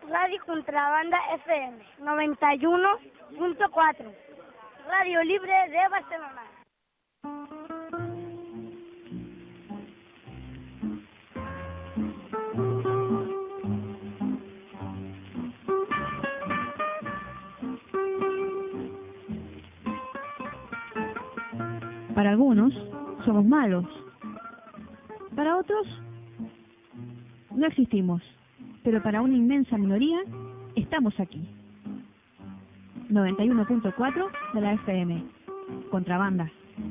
Radio Contrabanda FM 91.4, Radio Libre de Barcelona. Para algunos somos malos, para otros no existimos, pero para una inmensa minoría estamos aquí. 91.4 de la FM, Contrabanda.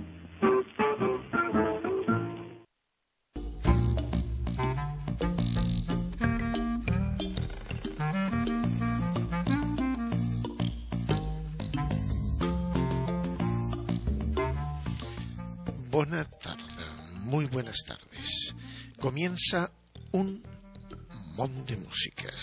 Buenas tardes, muy buenas tardes. Comienza un montón de músicas.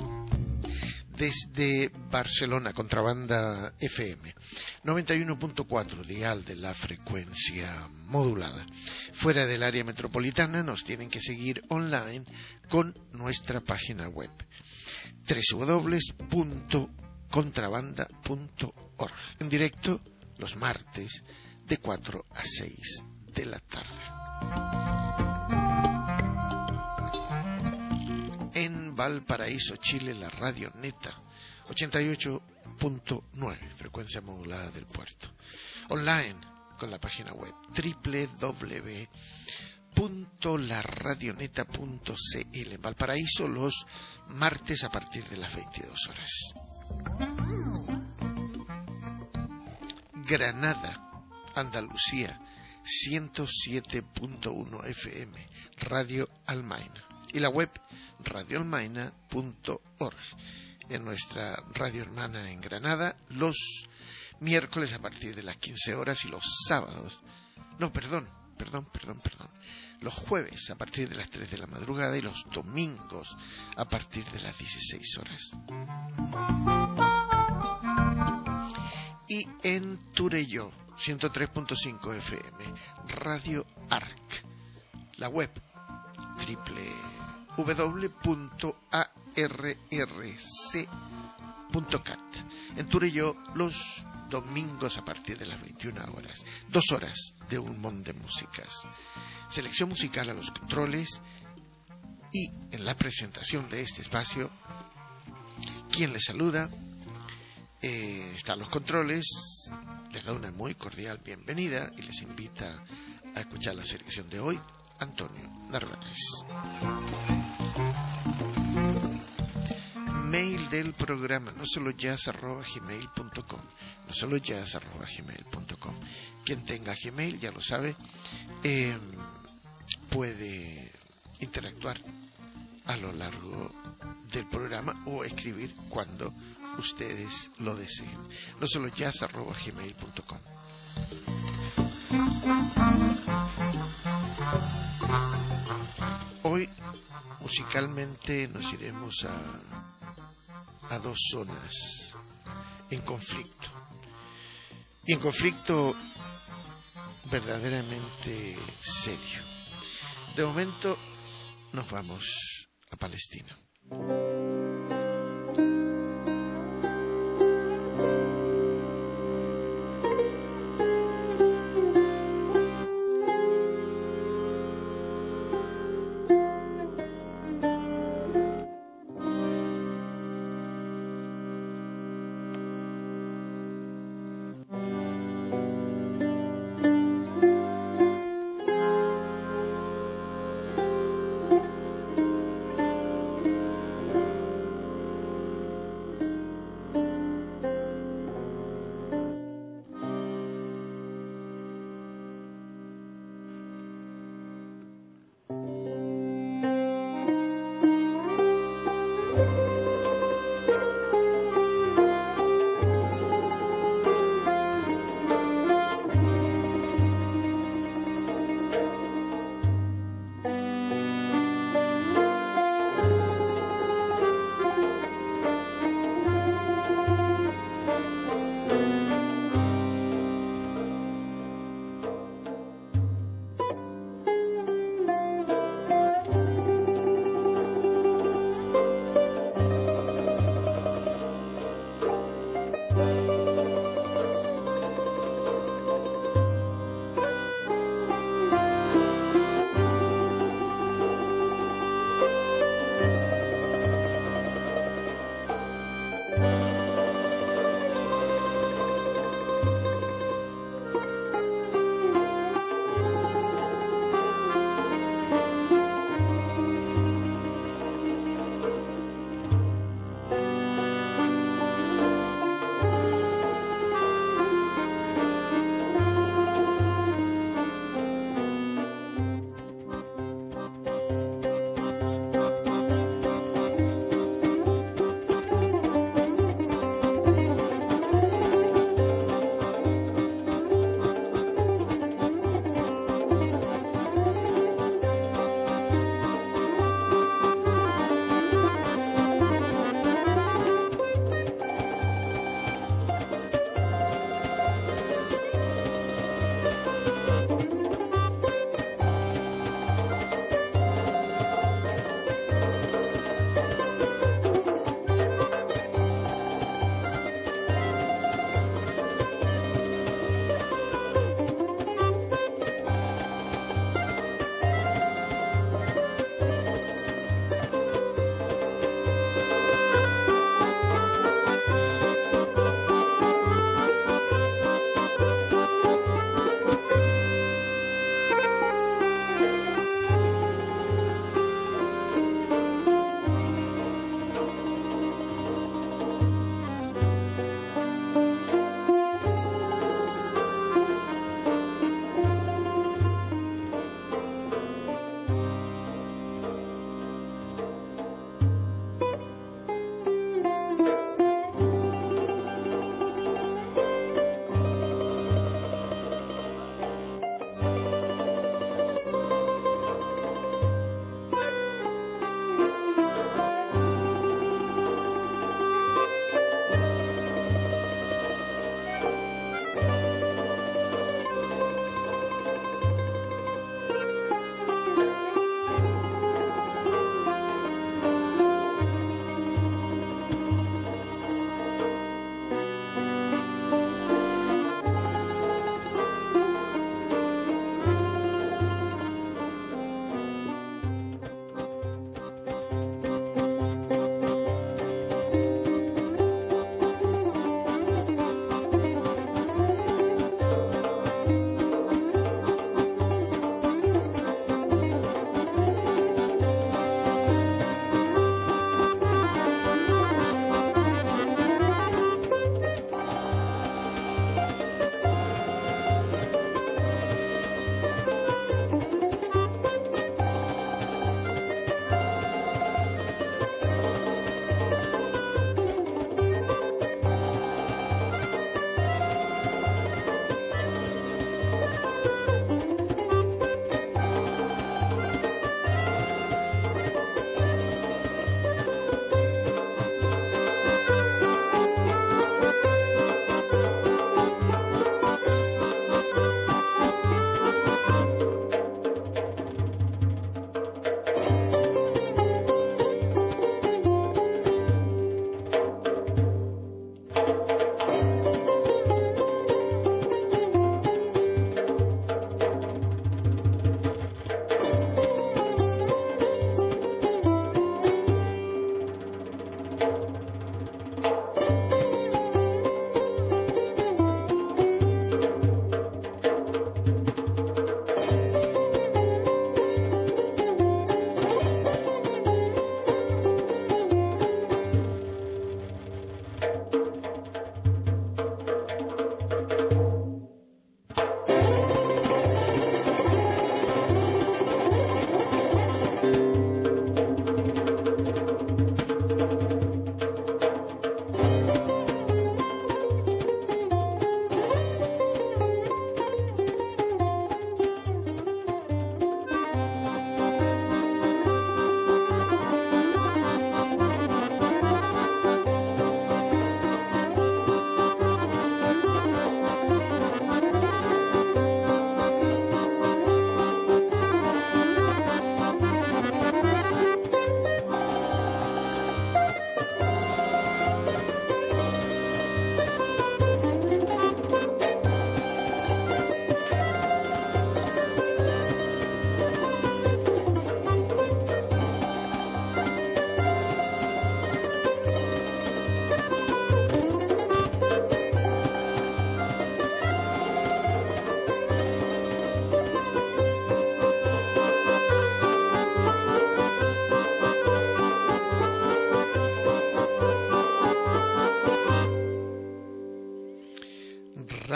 Desde Barcelona, Contrabanda FM, 91.4 dial de la frecuencia modulada. Fuera del área metropolitana nos tienen que seguir online con nuestra página web www.contrabanda.org. En directo los martes de 4 a 6 de la tarde. En Valparaíso, Chile, la Radio Neta, 88.9, frecuencia modulada del puerto. Online, con la página web www.laradioneta.cl. En Valparaíso, los martes a partir de las 22 horas. Granada, Andalucía, 107.1 FM, Radio Almaina. Y la web radioalmaina.org. En nuestra radio hermana en Granada, los miércoles a partir de las 15 horas y los sábados, los jueves a partir de las 3 de la madrugada y los domingos a partir de las 16 horas. Y en Turelló, 103.5 FM, Radio ARC. La web www.arrc.cat. En Turelló, los domingos a partir de las 21 horas. 2 horas de un montón de músicas. Selección musical a los controles y en la presentación de este espacio, quien les saluda, están los controles, les da una muy cordial bienvenida y les invita a escuchar la selección de hoy, Antonio Narváez. Mail del programa, nosolojazz@gmail.com, nosolojazz@gmail.com. Quien tenga Gmail, ya lo sabe, puede interactuar a lo largo del programa o escribir cuando ustedes lo deseen. nosolojazz@gmail.com. Hoy musicalmente nos iremos a dos zonas en conflicto, y en conflicto verdaderamente serio. De momento nos vamos a Palestina.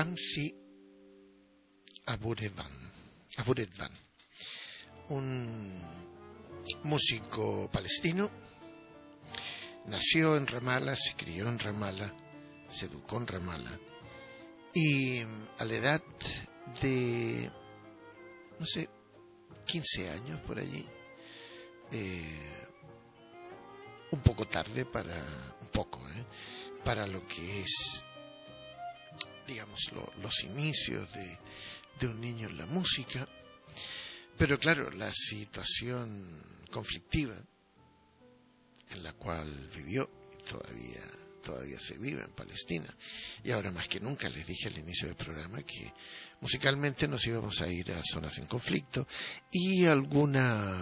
Ramzi Aburedvan, un músico palestino. Nació en Ramallah, se crió en Ramallah, se educó en Ramallah y a la edad de, 15 años por allí, un poco tarde para lo que es, digamos, los inicios de un niño en la música. Pero claro, la situación conflictiva en la cual vivió y todavía se vive en Palestina, y ahora más que nunca, les dije al inicio del programa que musicalmente nos íbamos a ir a zonas en conflicto y algún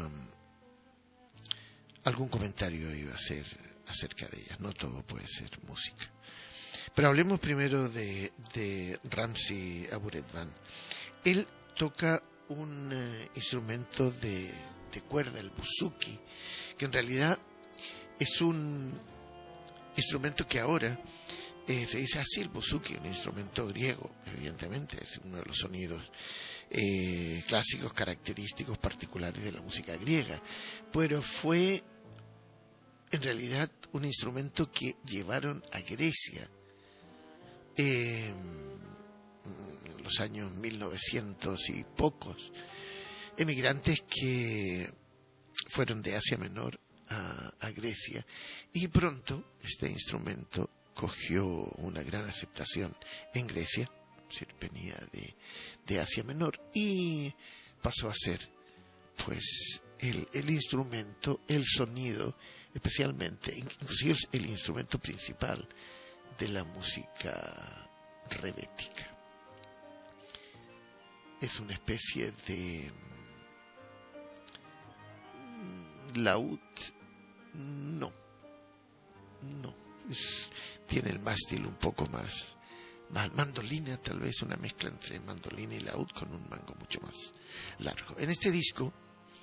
comentario iba a ser acerca de ellas. No todo puede ser música. Pero hablemos primero de Ramzi Aburedvan. Él toca un instrumento de cuerda, el buzuki, que en realidad es un instrumento que ahora se dice así, el buzuki, un instrumento griego, evidentemente, es uno de los sonidos clásicos, característicos, particulares de la música griega, pero fue en realidad un instrumento que llevaron a Grecia en los años 1900 y pocos, emigrantes que fueron de Asia Menor a Grecia, y pronto este instrumento cogió una gran aceptación en Grecia, venía de Asia Menor, y pasó a ser pues el instrumento, el sonido, especialmente, inclusive el instrumento principal de la música rebética. Es una especie de laúd. No, tiene el mástil un poco más mandolina, tal vez una mezcla entre mandolina y laúd con un mango mucho más largo. En este disco,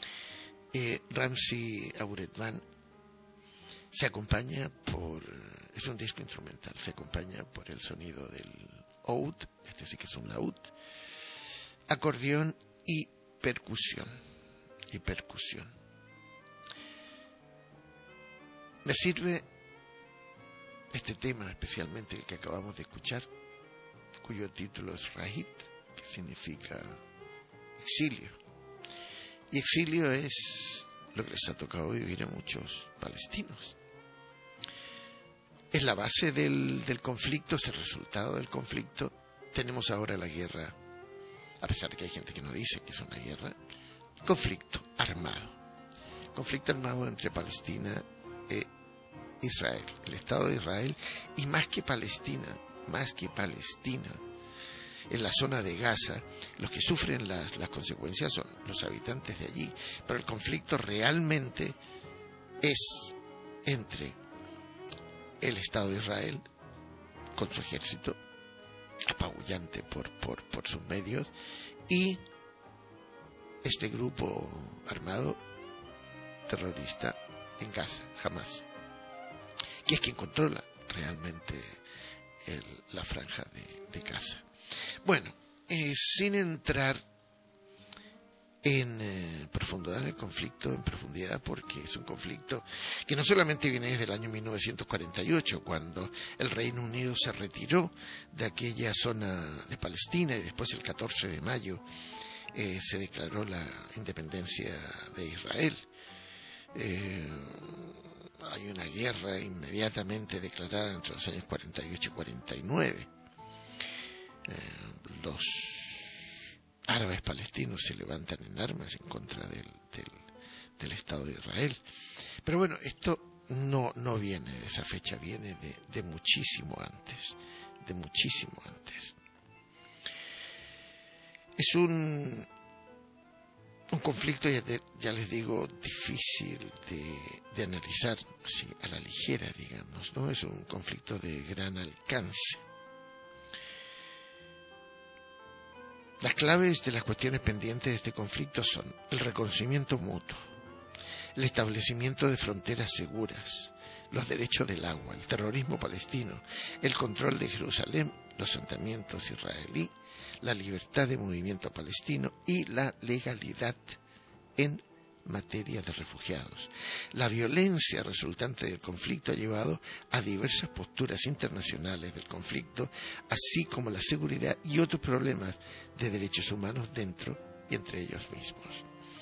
Ramzi Aburedvan se acompaña es un disco instrumental, se acompaña por el sonido del oud, este sí que es un laúd, acordeón y percusión. Me sirve este tema, especialmente el que acabamos de escuchar, cuyo título es Rahit, que significa exilio. Y exilio es lo que les ha tocado vivir a muchos palestinos. Es la base del conflicto, es el resultado del conflicto. Tenemos ahora la guerra, a pesar de que hay gente que no dice que es una guerra, conflicto armado entre Palestina e Israel, el Estado de Israel, y más que Palestina, en la zona de Gaza, los que sufren las consecuencias son los habitantes de allí, pero el conflicto realmente es entre el Estado de Israel, con su ejército apabullante por sus medios, y este grupo armado terrorista en Gaza, Hamas, que es quien controla realmente la franja de Gaza. Bueno, sin entrar en profundidad en el conflicto, porque es un conflicto que no solamente viene desde el año 1948, cuando el Reino Unido se retiró de aquella zona de Palestina, y después el 14 de mayo se declaró la independencia de Israel. Hay una guerra inmediatamente declarada entre los años 48 y 49. Los árabes palestinos se levantan en armas en contra del Estado de Israel. Pero bueno, esto no viene de esa fecha, viene de muchísimo antes. Es un conflicto, ya les digo, difícil de analizar así, a la ligera, digamos, ¿no? Es un conflicto de gran alcance. Las claves de las cuestiones pendientes de este conflicto son el reconocimiento mutuo, el establecimiento de fronteras seguras, los derechos del agua, el terrorismo palestino, el control de Jerusalén los asentamientos israelí, la libertad de movimiento palestino y la legalidad en materia de refugiados. La violencia resultante del conflicto ha llevado a diversas posturas internacionales del conflicto, así como la seguridad y otros problemas de derechos humanos dentro y entre ellos mismos.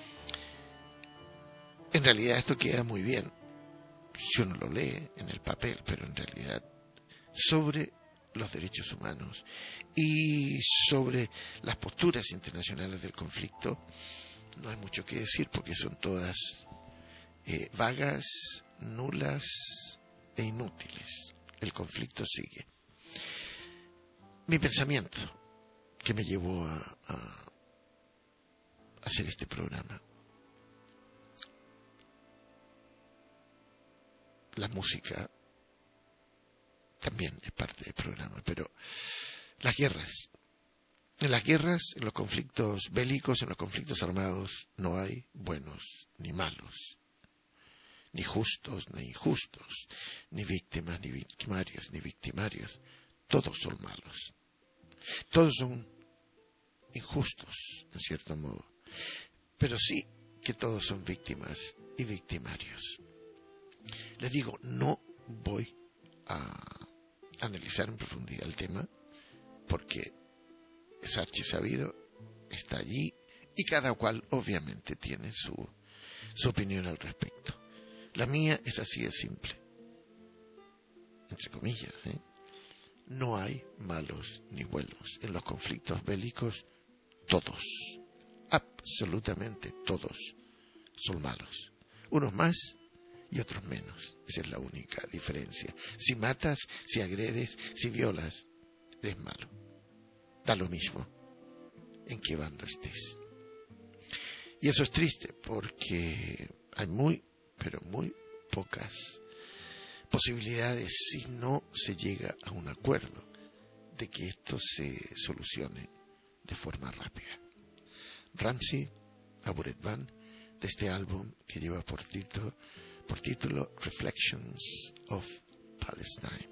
En realidad esto queda muy bien si uno lo lee en el papel, pero en realidad sobre los derechos humanos y sobre las posturas internacionales del conflicto no hay mucho que decir, porque son todas vagas, nulas e inútiles. El conflicto sigue. Mi pensamiento que me llevó a hacer este programa: la música también es parte del programa, pero las guerras. En las guerras, en los conflictos bélicos, en los conflictos armados, no hay buenos ni malos, ni justos ni injustos, ni víctimas ni victimarios. Todos son malos. Todos son injustos, en cierto modo. Pero sí que todos son víctimas y victimarios. Les digo, no voy a analizar en profundidad el tema, porque es archisabido, está allí, y cada cual obviamente tiene su opinión al respecto. La mía es así de simple, entre comillas, No hay malos ni buenos. En los conflictos bélicos, todos, absolutamente todos, son malos. Unos más y otros menos. Esa es la única diferencia. Si matas, si agredes, si violas, eres malo. Da lo mismo en qué bando estés. Y eso es triste, porque hay muy, pero muy pocas posibilidades, si no se llega a un acuerdo, de que esto se solucione de forma rápida. Ramsey Aburet Van, de este álbum que lleva por título Reflections of Palestine.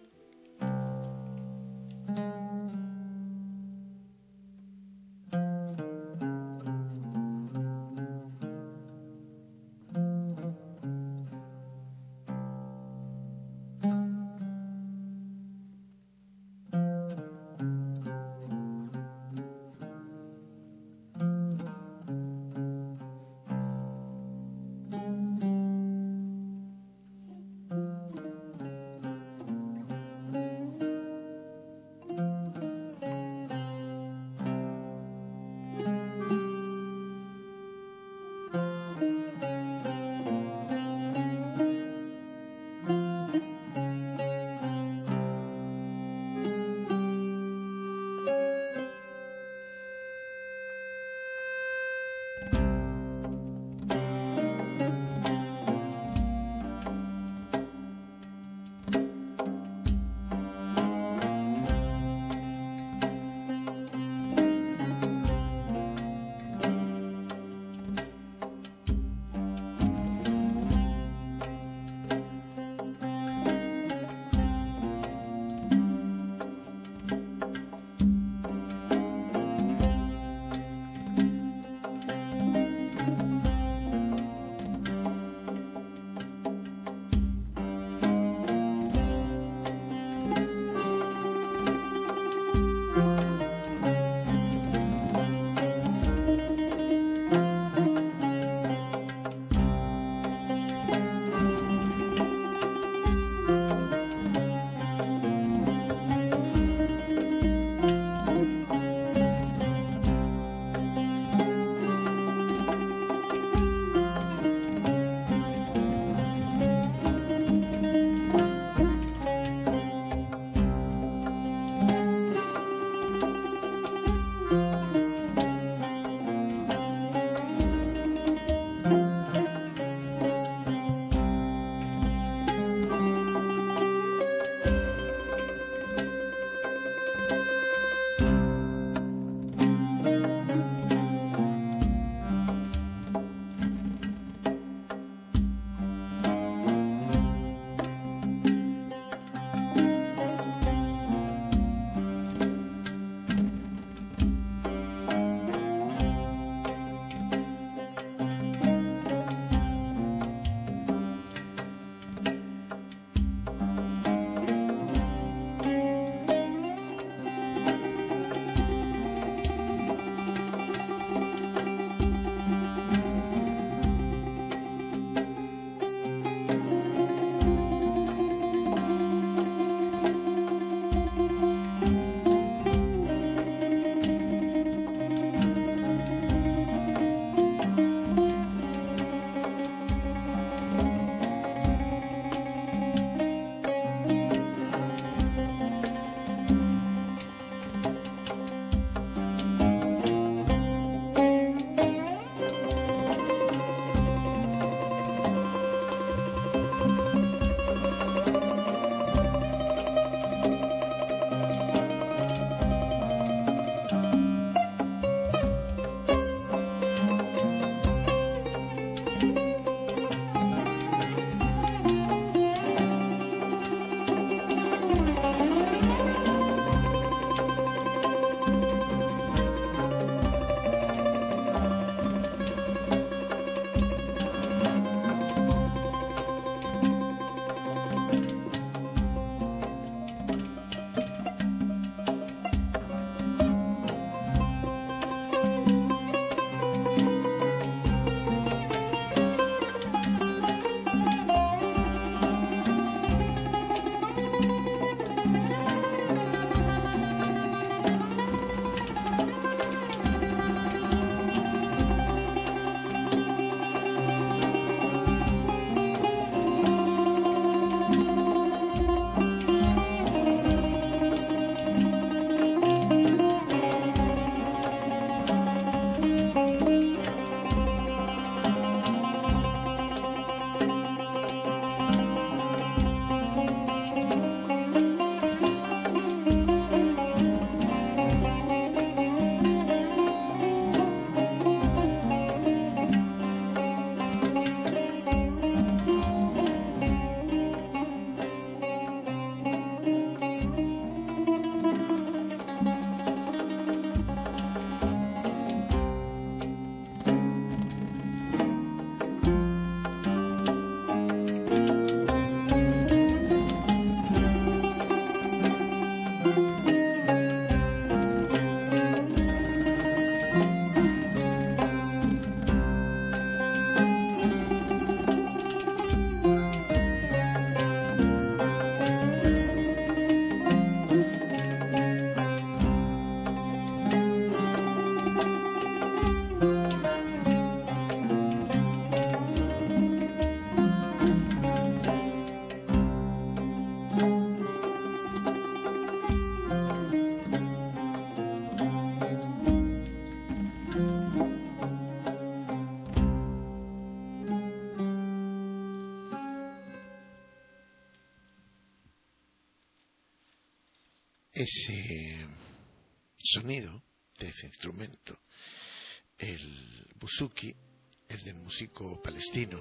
ese sonido de ese instrumento, el buzuki, es del músico palestino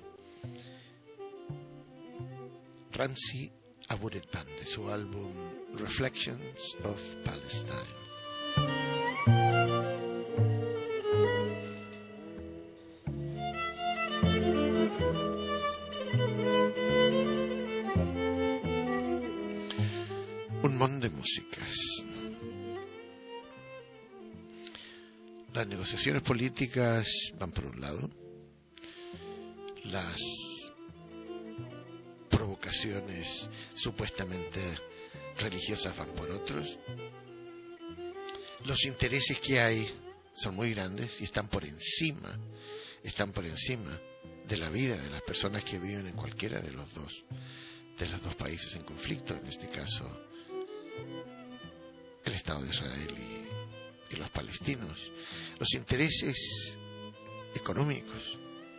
Ramzi Aburetban, de su álbum Reflections of Palestine. Un montón de músicas. Las negociaciones políticas van por un lado, las provocaciones supuestamente religiosas van por otros, los intereses que hay son muy grandes y están por encima de la vida de las personas que viven en cualquiera de los dos países en conflicto, en este caso el Estado de Israel y los palestinos. Los intereses económicos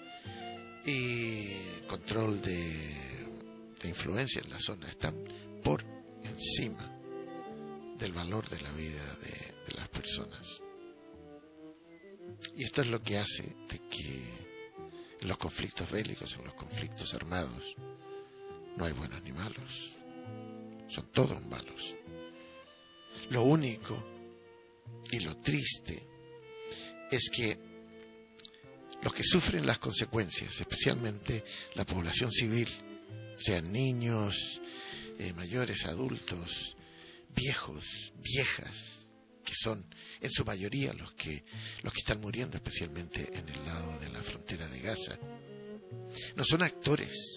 y control de influencia en la zona están por encima del valor de la vida de las personas. Y esto es lo que hace de que en los conflictos bélicos, en los conflictos armados, no hay buenos ni malos, son todos malos. Lo único y lo triste es que los que sufren las consecuencias, especialmente la población civil, sean niños, mayores, adultos, viejos, viejas, que son en su mayoría los que están muriendo, especialmente en el lado de la frontera de Gaza, no son actores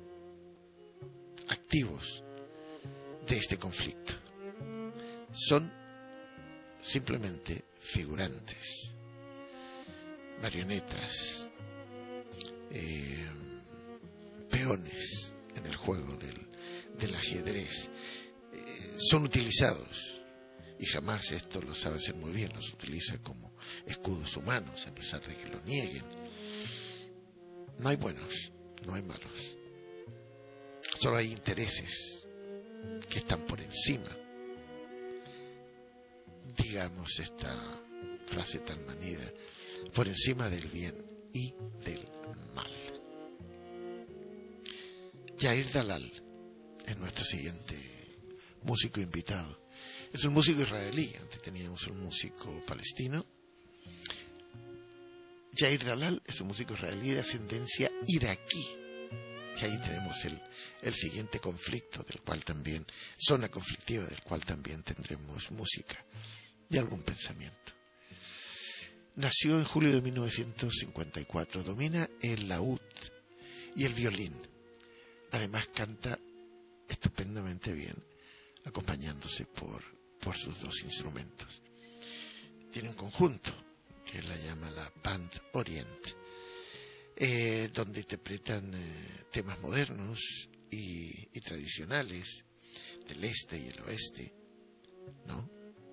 activos de este conflicto. Son simplemente figurantes, marionetas, peones en el juego del ajedrez. Son utilizados, y jamás esto lo sabe hacer muy bien, los utiliza como escudos humanos, a pesar de que lo nieguen. No hay buenos, no hay malos. Solo hay intereses que están por encima. Digamos esta frase tan manida, por encima del bien y del mal. Yair Dalal es nuestro siguiente músico invitado. Es un músico israelí, antes teníamos un músico palestino. Yair Dalal es un músico israelí de ascendencia iraquí. Y ahí tenemos el siguiente conflicto, del cual también, zona conflictiva, del cual también tendremos música y algún pensamiento. Nació en julio de 1954, domina el laúd y el violín. Además canta estupendamente bien, acompañándose por sus dos instrumentos. Tiene un conjunto que la llama la Band Orient, donde interpretan temas modernos y tradicionales del este y el oeste, ¿no?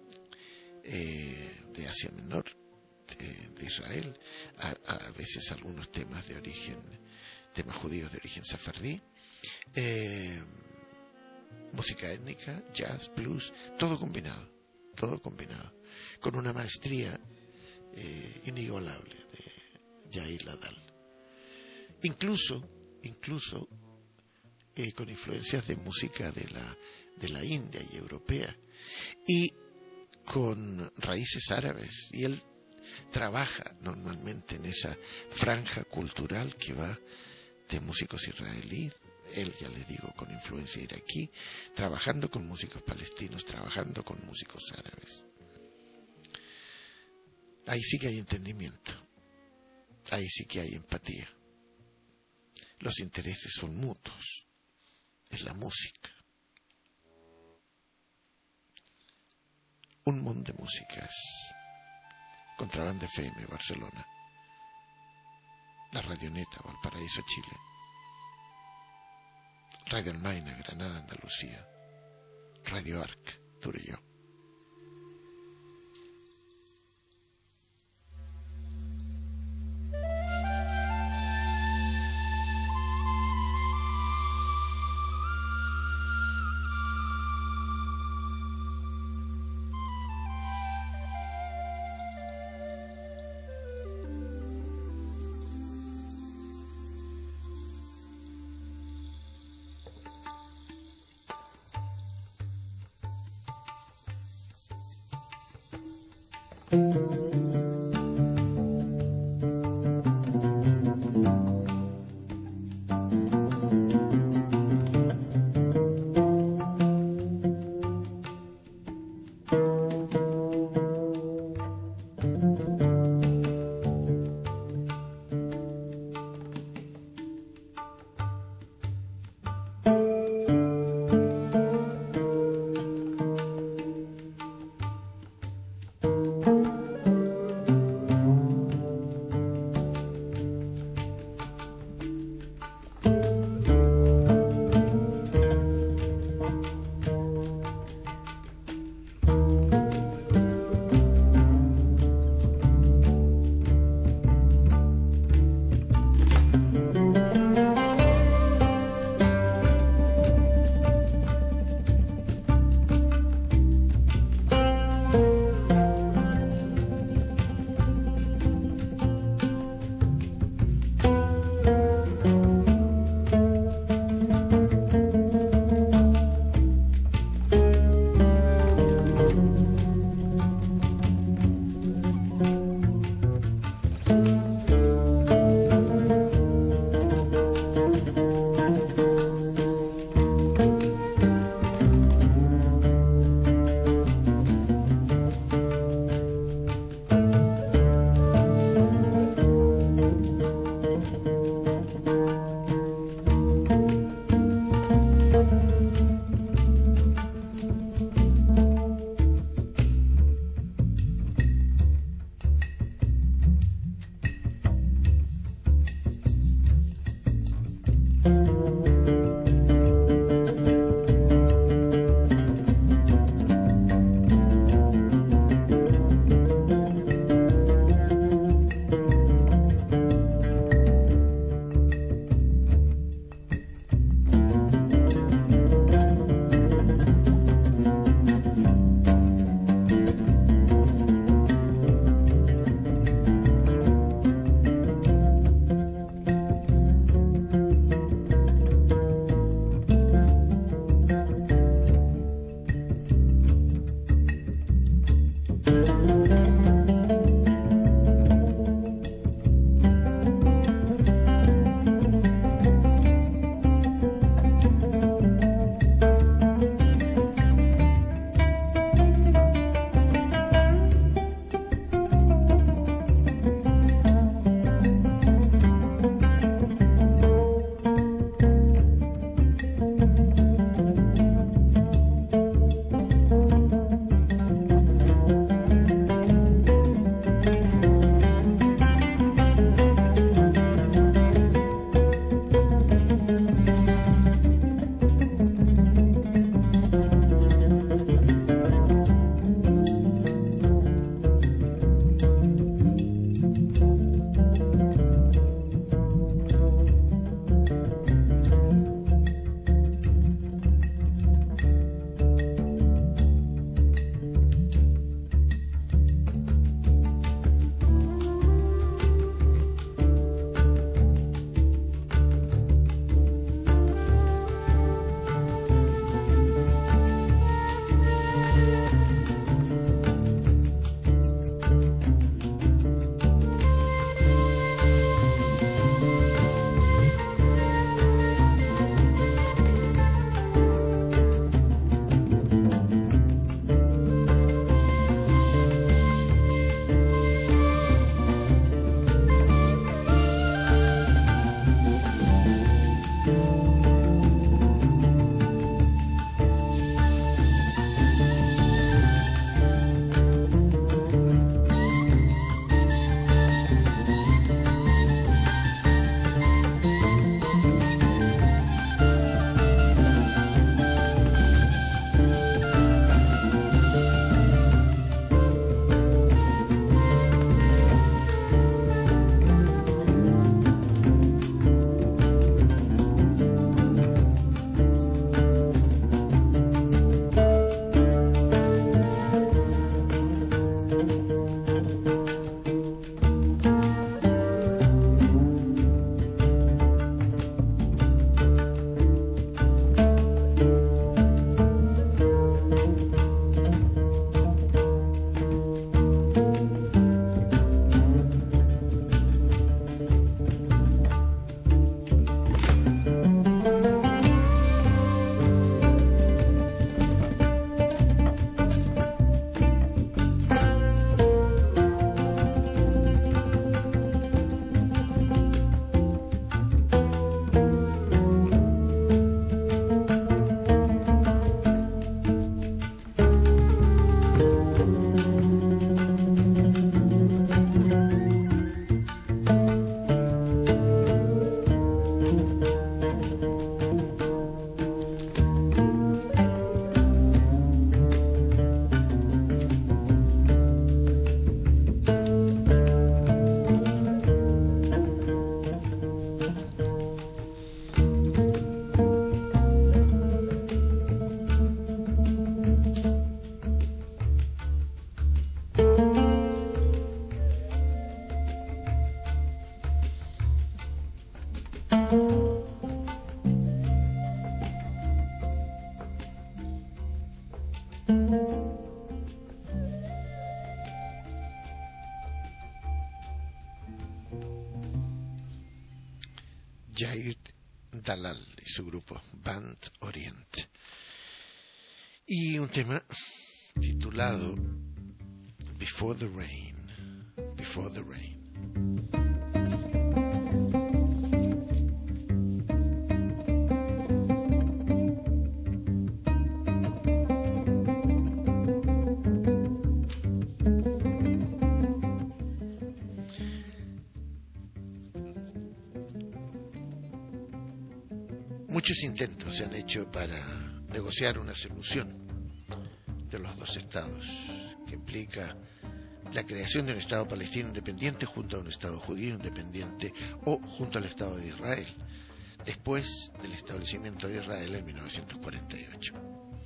De Asia Menor, de Israel, a veces algunos temas judíos de origen sefardí, música étnica, jazz, blues, todo combinado, con una maestría inigualable de Yair Dalal. Incluso con influencias de música de la India y europea, y con raíces árabes, y él trabaja normalmente en esa franja cultural que va de músicos israelíes, él, ya les digo, con influencia iraquí, trabajando con músicos palestinos, trabajando con músicos árabes. Ahí sí que hay entendimiento, ahí sí que hay empatía. Los intereses son mutuos, es la música. Un montón de músicas. Contrabanda FM, Barcelona. La Radioneta, Valparaíso, Chile. Radio Almaina, Granada, Andalucía. Radio Arc, Turelló. Yair Dalal y su grupo Band Orient. Y un tema titulado Before the Rain. Before the Rain. Muchos intentos se han hecho para negociar una solución de los dos estados, que implica la creación de un Estado palestino independiente junto a un Estado judío independiente o junto al Estado de Israel, después del establecimiento de Israel en 1948.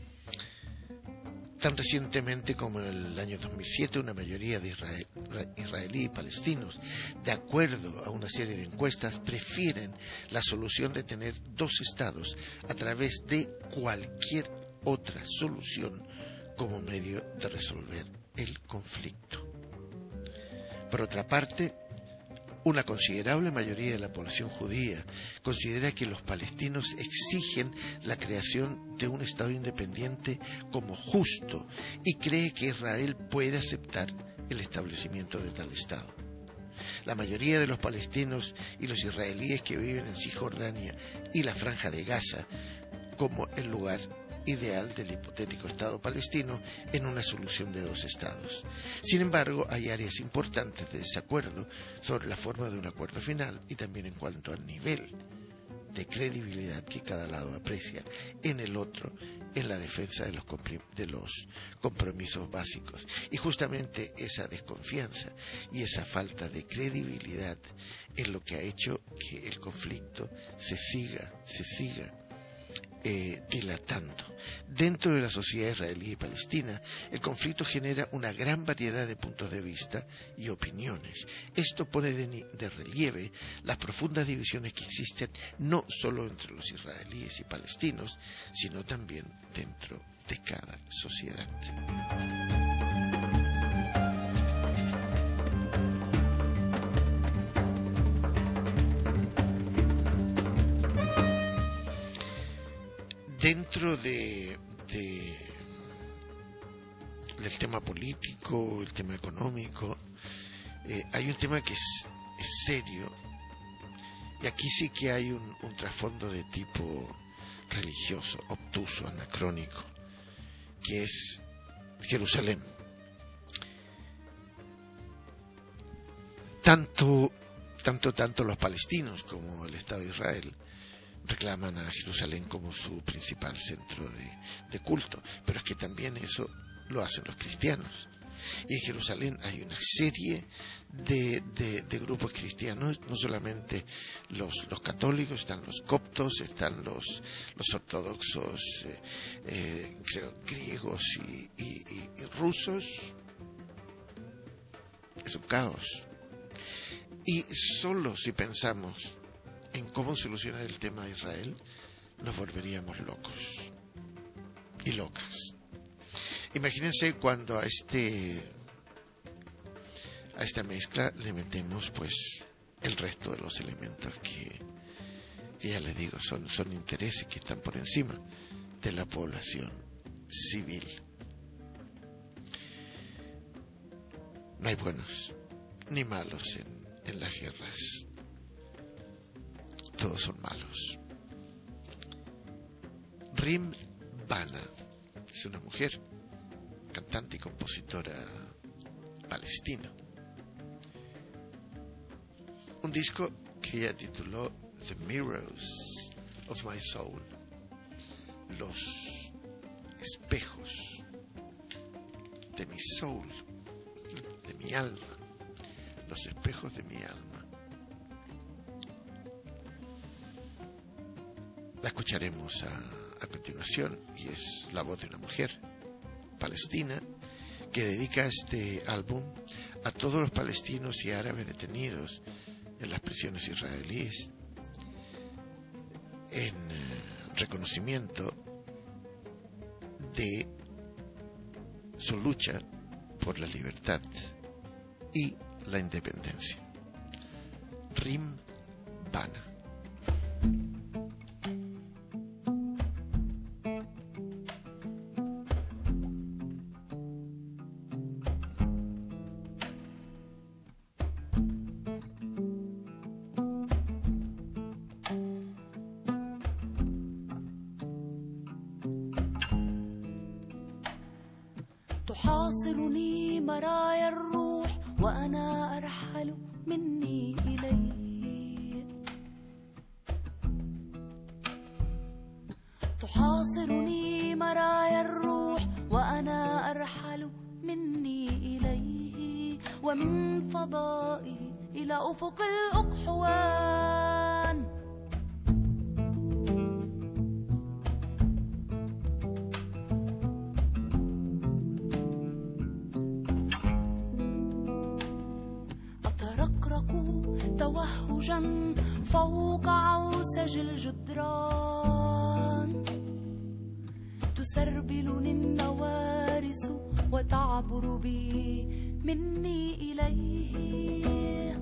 Tan recientemente como en el año 2007, una mayoría de israelíes y palestinos, de acuerdo a una serie de encuestas, prefieren la solución de tener dos estados a través de cualquier otra solución como medio de resolver el conflicto. Por otra parte, una considerable mayoría de la población judía considera que los palestinos exigen la creación de un Estado independiente como justo y cree que Israel puede aceptar el establecimiento de tal Estado. La mayoría de los palestinos y los israelíes que viven en Cisjordania y la Franja de Gaza como el lugar ideal del hipotético Estado palestino en una solución de dos estados. Sin embargo, hay áreas importantes de desacuerdo sobre la forma de un acuerdo final y también en cuanto al nivel de credibilidad que cada lado aprecia en el otro en la defensa de los compromisos básicos. Y justamente esa desconfianza y esa falta de credibilidad es lo que ha hecho que el conflicto se siga dilatando. Dentro de la sociedad israelí y palestina, el conflicto genera una gran variedad de puntos de vista y opiniones. Esto pone de relieve las profundas divisiones que existen no solo entre los israelíes y palestinos, sino también dentro de cada sociedad. Dentro del tema político, el tema económico, hay un tema que es serio, y aquí sí que hay un trasfondo de tipo religioso, obtuso, anacrónico, que es Jerusalén. Tanto los palestinos como el Estado de Israel reclaman a Jerusalén como su principal centro de culto, pero es que también eso lo hacen los cristianos. Y en Jerusalén hay una serie de grupos cristianos, no solamente los católicos, están los coptos, están los ortodoxos griegos y rusos. Es un caos. Y solo si pensamos en cómo solucionar el tema de Israel, nos volveríamos locos y locas. Imagínense cuando a esta mezcla le metemos pues el resto de los elementos que ya les digo son intereses que están por encima de la población civil. No hay buenos ni malos en las guerras. Todos son malos. Rim Bana es una mujer, cantante y compositora palestina. Un disco que ella tituló The Mirrors of My Soul, los espejos de mi soul, de mi alma, los espejos de mi alma. La escucharemos a continuación y es la voz de una mujer palestina que dedica este álbum a todos los palestinos y árabes detenidos en las prisiones israelíes en reconocimiento de su lucha por la libertad y la independencia. Rim Bana. تحاصرني مرايا الروح وأنا أرحل مني إليه. تحاصرني مرايا الروح وأنا أرحل مني إليه، ومن فضائه إلى أفق الأقحوان. أترقرق توهجا فوق عوسج الجدران، تسربلني النوارس وتعبر بي مني إليه.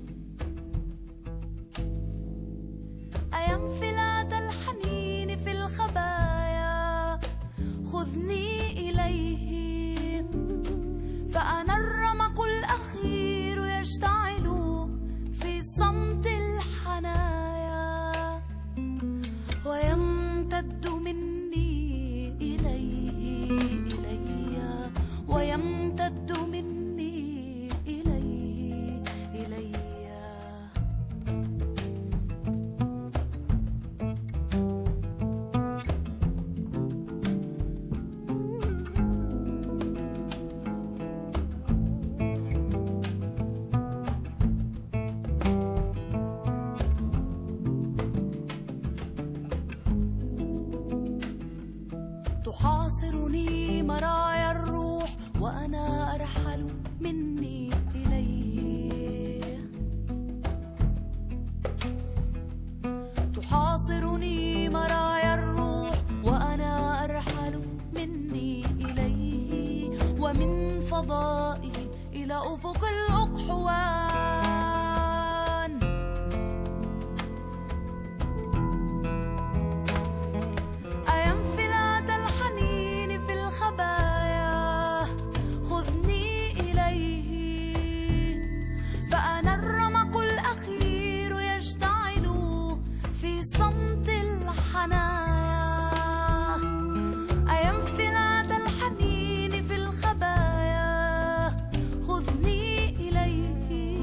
أينفلات الحنين في الخبايا خذني إليه، فأنا الرمق الأخير يشتعل في صمت الحنايا، ويمتد مني إليه إلي، ويمتد مني إليه إلي. تحاصرني مرايا الروح وأنا أرحل مني إليه. تحاصرني مرايا الروح وأنا أرحل مني إليه، ومن فضائه إلى أفق الأقحوان. أينفلات الحنين في الخبايا خذني إليه، فأنا الرمق الأخير يشتعل في صمت الحنايا. أينفلات الحنين في الخبايا خذني إليه،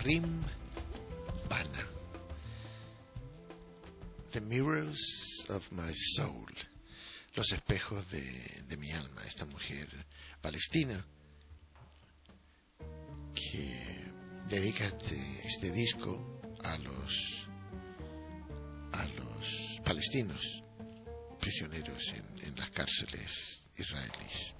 Karim Bana. The Mirrors of My Soul. Los espejos de mi alma. Esta mujer palestina que dedica este disco a los palestinos prisioneros en las cárceles israelíes.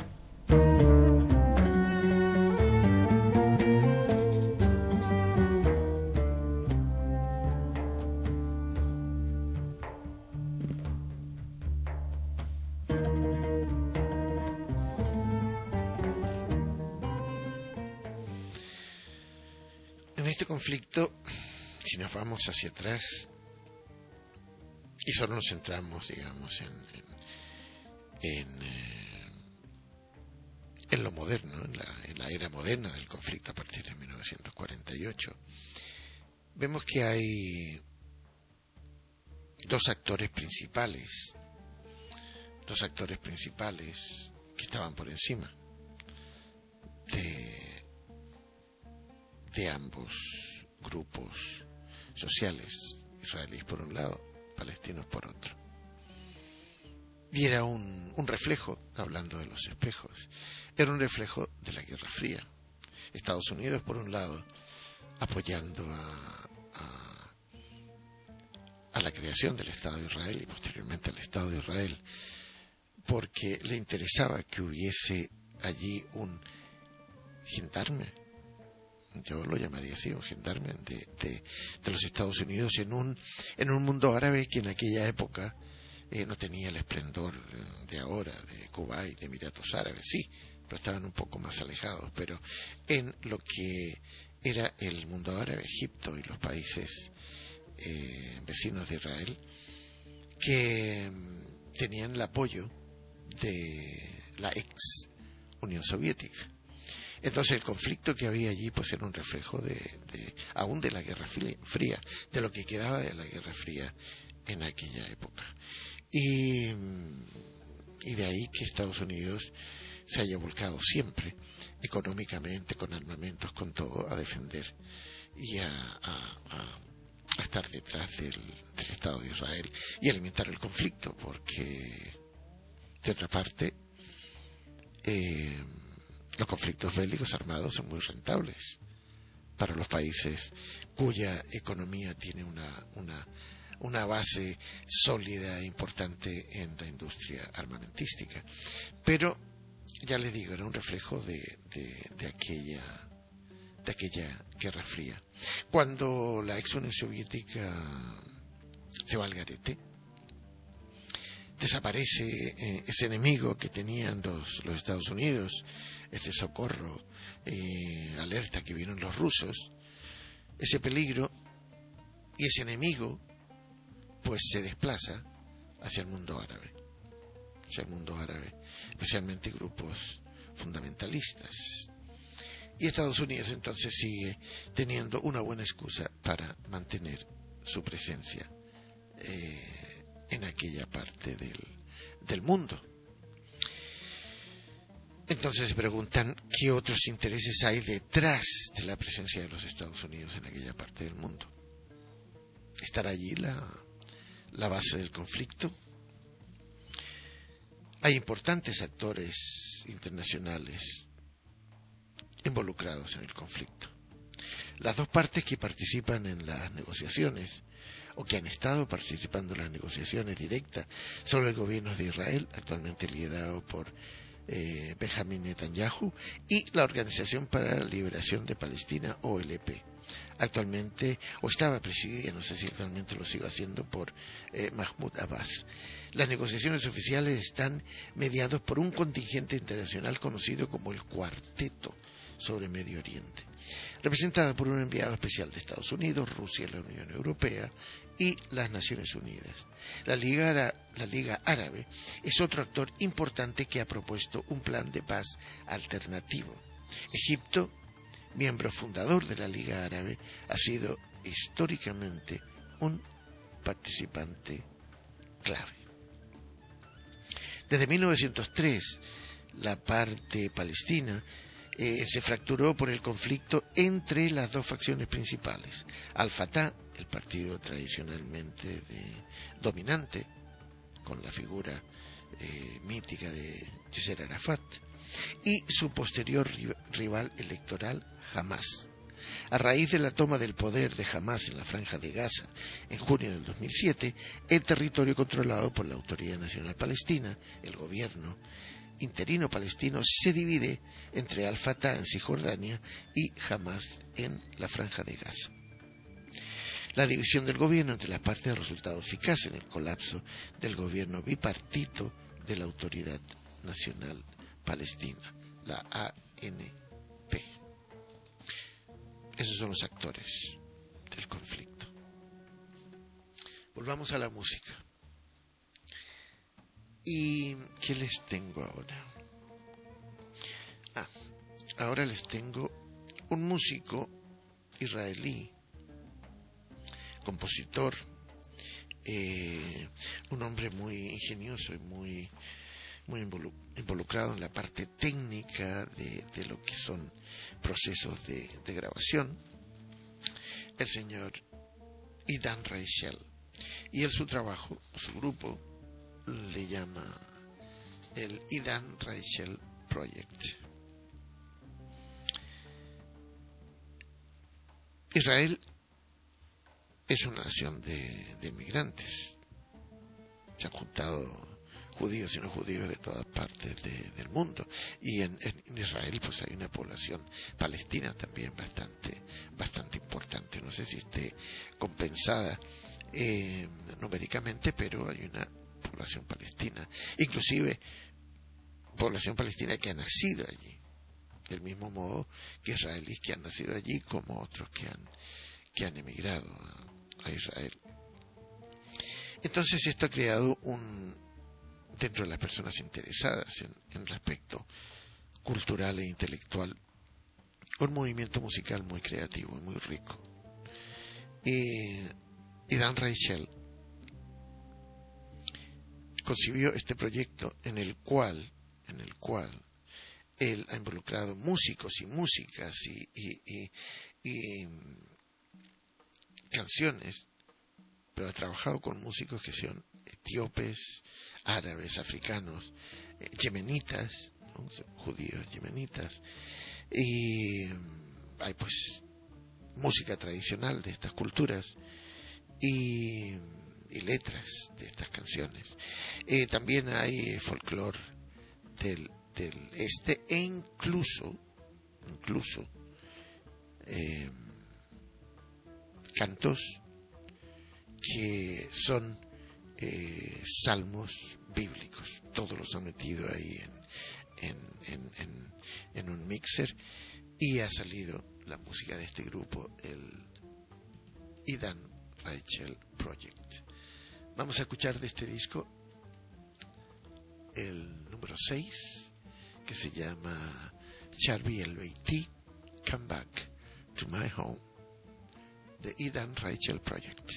En este conflicto, si nos vamos hacia atrás y solo nos centramos, digamos, en lo moderno, en la era moderna del conflicto a partir de 1948, vemos que hay dos actores principales que estaban por encima de ambos grupos sociales, israelíes por un lado, palestinos por otro. Y era un reflejo, hablando de los espejos, era un reflejo de la Guerra Fría. Estados Unidos, por un lado, apoyando a la creación del Estado de Israel y posteriormente al Estado de Israel, porque le interesaba que hubiese allí un gendarme, yo lo llamaría así, un gendarme de los Estados Unidos en un mundo árabe que en aquella época no tenía el esplendor de ahora, de Kuwait, de Emiratos Árabes, sí, pero estaban un poco más alejados, pero en lo que era el mundo árabe, Egipto y los países vecinos de Israel, que tenían el apoyo de la ex Unión Soviética. Entonces el conflicto que había allí pues era un reflejo aún de la Guerra Fría, de lo que quedaba de la Guerra Fría en aquella época. Y de ahí que Estados Unidos se haya volcado siempre, económicamente, con armamentos, con todo, a defender y a estar detrás del Estado de Israel y alimentar el conflicto, porque de otra parte los conflictos bélicos armados son muy rentables para los países cuya economía tiene una base sólida e importante en la industria armamentística. Pero, ya les digo, era un reflejo de aquella Guerra Fría. Cuando la ex Unión Soviética se va al garete, desaparece ese enemigo que tenían los Estados Unidos, ese socorro, alerta que vieron los rusos, ese peligro y ese enemigo pues se desplaza hacia el mundo árabe, especialmente grupos fundamentalistas. Y Estados Unidos entonces sigue teniendo una buena excusa para mantener su presencia en aquella parte del mundo. Entonces se preguntan qué otros intereses hay detrás de la presencia de los Estados Unidos en aquella parte del mundo. ¿Estará allí la base del conflicto? Hay importantes actores internacionales involucrados en el conflicto. Las dos partes que participan en las negociaciones o que han estado participando en las negociaciones directas son el gobierno de Israel, actualmente liderado por Benjamin Netanyahu, y la Organización para la Liberación de Palestina, OLP, actualmente, o estaba presidida, no sé si actualmente lo sigue haciendo, por Mahmoud Abbas. Las negociaciones oficiales están mediadas por un contingente internacional conocido como el Cuarteto sobre Medio Oriente, representada por un enviado especial de Estados Unidos, Rusia, la Unión Europea y las Naciones Unidas. La Liga Árabe es otro actor importante que ha propuesto un plan de paz alternativo. Egipto, miembro fundador de la Liga Árabe, ha sido históricamente un participante clave. Desde 1903, la parte palestina se fracturó por el conflicto entre las dos facciones principales, Al-Fatah, el partido tradicionalmente dominante, con la figura mítica de Yasser Arafat, y su posterior rival electoral, Hamas. A raíz de la toma del poder de Hamas en la Franja de Gaza en junio del 2007, el territorio controlado por la Autoridad Nacional Palestina, el gobierno interino palestino, se divide entre Al-Fatah en Cisjordania y Hamas en la Franja de Gaza. La división del gobierno entre las partes ha resultado eficaz en el colapso del gobierno bipartito de la Autoridad Nacional Palestina, la ANP. Esos son los actores del conflicto. Volvamos a la música. ¿Y qué les tengo ahora? Ahora les tengo un músico israelí, compositor, un hombre muy ingenioso y muy involucrado en la parte técnica de lo que son procesos de grabación, el señor Idan Reichel. Y su trabajo, su grupo, le llama el Idan Reichel Project. Israel es una nación de migrantes. Se han juntado judíos y no judíos de todas partes del mundo, y en Israel pues hay una población palestina también bastante importante. No sé si esté compensada numéricamente, pero hay una población palestina, inclusive población palestina que ha nacido allí, del mismo modo que israelíes que han nacido allí, como otros que han emigrado a Israel. Entonces esto ha creado dentro de las personas interesadas en el aspecto cultural e intelectual, un movimiento musical muy creativo y muy rico. Y Dan Reichel concibió este proyecto en el cual él ha involucrado músicos y músicas y canciones, pero ha trabajado con músicos que son etíopes, árabes, africanos, yemenitas, ¿no? Judíos yemenitas, y hay pues música tradicional de estas culturas y letras de estas canciones. También hay folclore del este, e incluso cantos que son salmos bíblicos. Todos los han metido ahí en un mixer, y ha salido la música de este grupo, el Idan Reichel Project. Vamos a escuchar de este disco el número 6, que se llama Charbi El Beiti, Come Back to My Home, de Idan Reichel Project.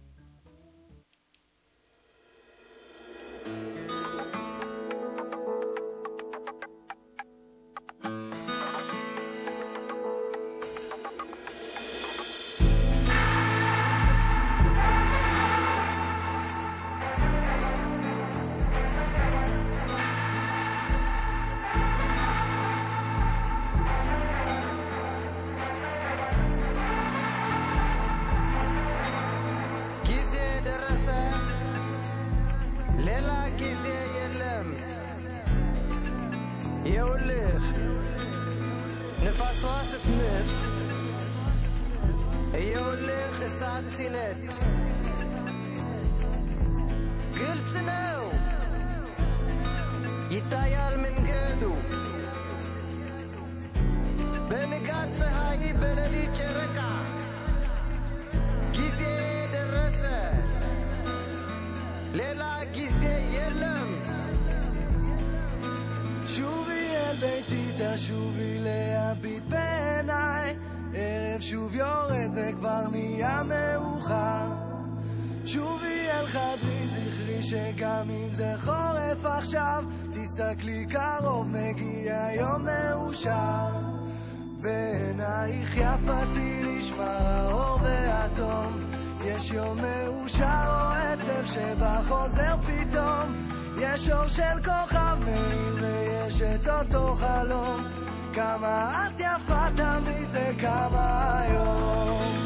שובי להביט בעיניי, ערב שוב יורד וכבר נהיה מאוחר. שובי אל חדרי, זכרי שגם אם זה חורף עכשיו, תסתכלי קרוב, מגיע יום מאושר. בעינייך יפתי נשמע האור והתום, יש יום מאושר או עצב שבא חוזר פתאום. יש אור של כוכב מאיר ויש את אותו חלום, כמה את יפה תמיד וכמה היום.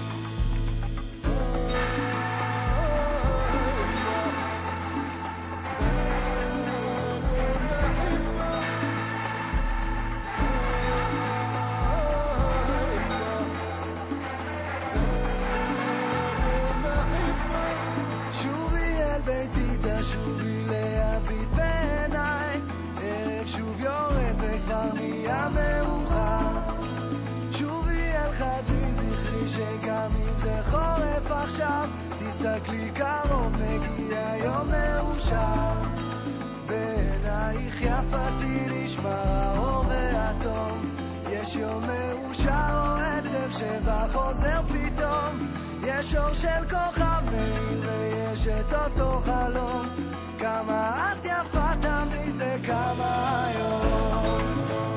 שובי להביט בעיניי, ערב שוב יורד וכבר נהיה מאוחר. שובי אל חדרי זכרי שגם אם זה חורף עכשיו, תסתכלי קרוב, מגיע יום מאושר. בעינייך יפתי נשמע האור והתום, יש יום מאושר או עצב שבא חוזר פתאום. יש אור של כוכב מאיר ויש את אותו חלום, כמה את יפה תמיד וכמה היום.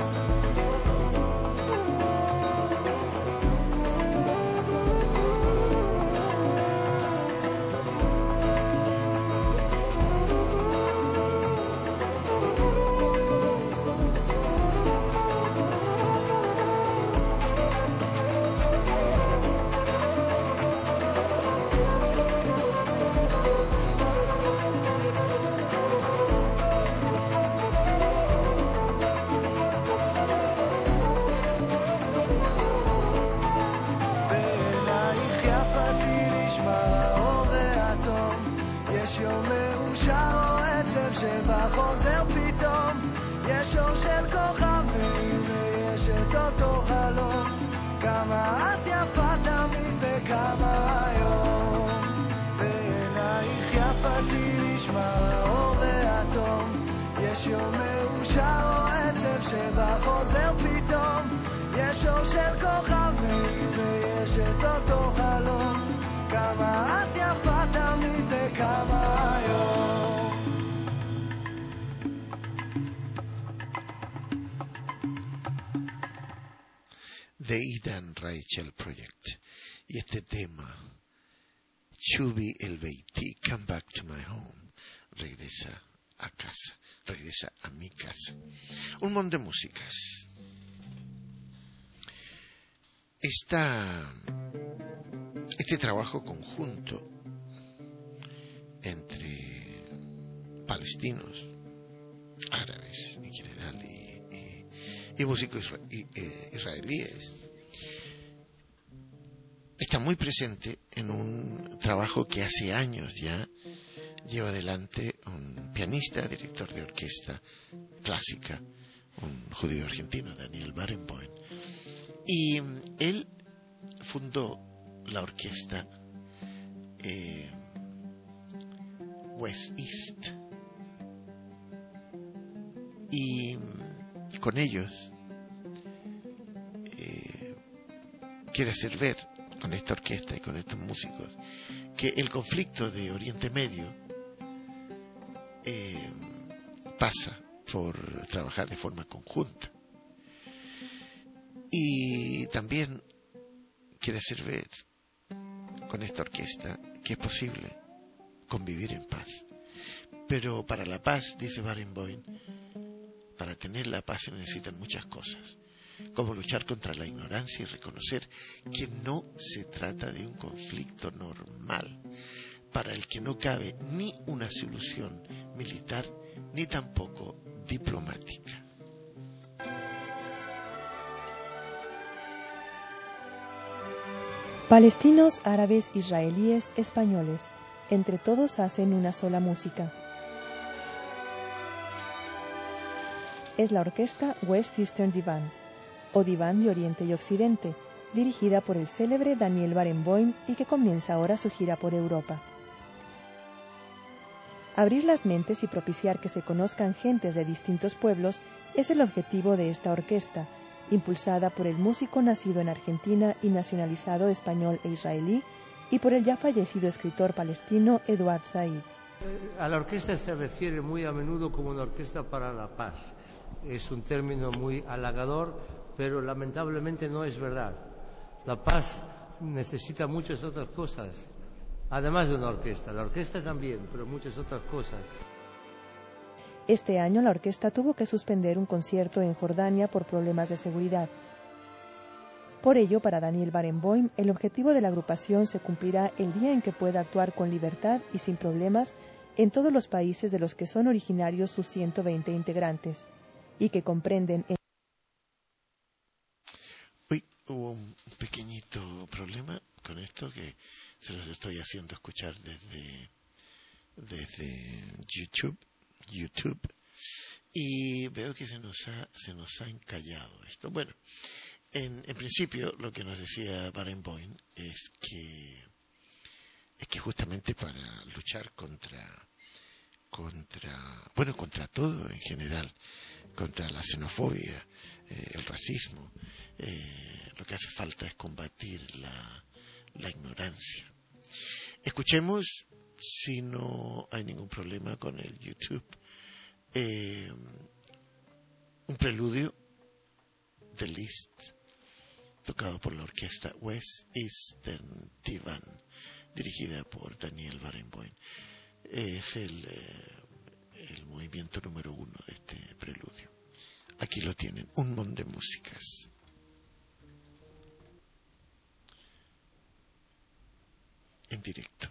שבא חוזר פתאום, יש אור של כוכב מאיר ויש את אותו חלום, כמה את יפה תמיד וכמה היום. בעינייך יפתי נשמע האור והתום, יש יום מאושר או עצב שבא חוזר פתאום. יש אור של כוכב מאיר ויש את אותו חלום, כמה את יפה תמיד וכמה היום. The Ida and Rachel Project, y este tema, Chubi el Beiti, Come Back to My Home, regresa a casa, regresa a mi casa. Un montón de músicas. Este trabajo conjunto entre palestinos, árabes en general y músicos israelíes está muy presente en un trabajo que hace años ya lleva adelante un pianista, director de orquesta clásica, un judío argentino, Daniel Barenboim, y él fundó la orquesta West East, y con ellos quiere hacer ver, con esta orquesta y con estos músicos, que el conflicto de Oriente Medio pasa por trabajar de forma conjunta. Y también quiere hacer ver con esta orquesta que es posible convivir en paz. Pero para la paz, dice Barenboim, para tener la paz se necesitan muchas cosas, como luchar contra la ignorancia y reconocer que no se trata de un conflicto normal, para el que no cabe ni una solución militar ni tampoco diplomática. Palestinos, árabes, israelíes, españoles, entre todos hacen una sola música. Es la orquesta West Eastern Divan, o Diván de Oriente y Occidente, dirigida por el célebre Daniel Barenboim y que comienza ahora su gira por Europa. Abrir las mentes y propiciar que se conozcan gentes de distintos pueblos es el objetivo de esta orquesta, impulsada por el músico nacido en Argentina y nacionalizado español e israelí, y por el ya fallecido escritor palestino Eduard Said, A la orquesta se refiere muy a menudo como una orquesta para la paz. Es un término muy halagador, pero lamentablemente no es verdad. La paz necesita muchas otras cosas, además de una orquesta. La orquesta también, pero muchas otras cosas. Este año la orquesta tuvo que suspender un concierto en Jordania por problemas de seguridad. Por ello, para Daniel Barenboim, el objetivo de la agrupación se cumplirá el día en que pueda actuar con libertad y sin problemas en todos los países de los que son originarios sus 120 integrantes, y que comprenden el... Uy, hubo un pequeñito problema con esto que se los estoy haciendo escuchar desde YouTube, y veo que se nos ha encallado esto. Bueno, en principio lo que nos decía Barenboim es que justamente para luchar contra todo en general, contra la xenofobia, el racismo, lo que hace falta es combatir la ignorancia. Escuchemos, si no hay ningún problema con el YouTube, un preludio de Liszt, tocado por la orquesta West Eastern Divan, dirigida por Daniel Barenboim. Es el movimiento número 1 de este preludio. Aquí lo tienen, un montón de músicas. En directo.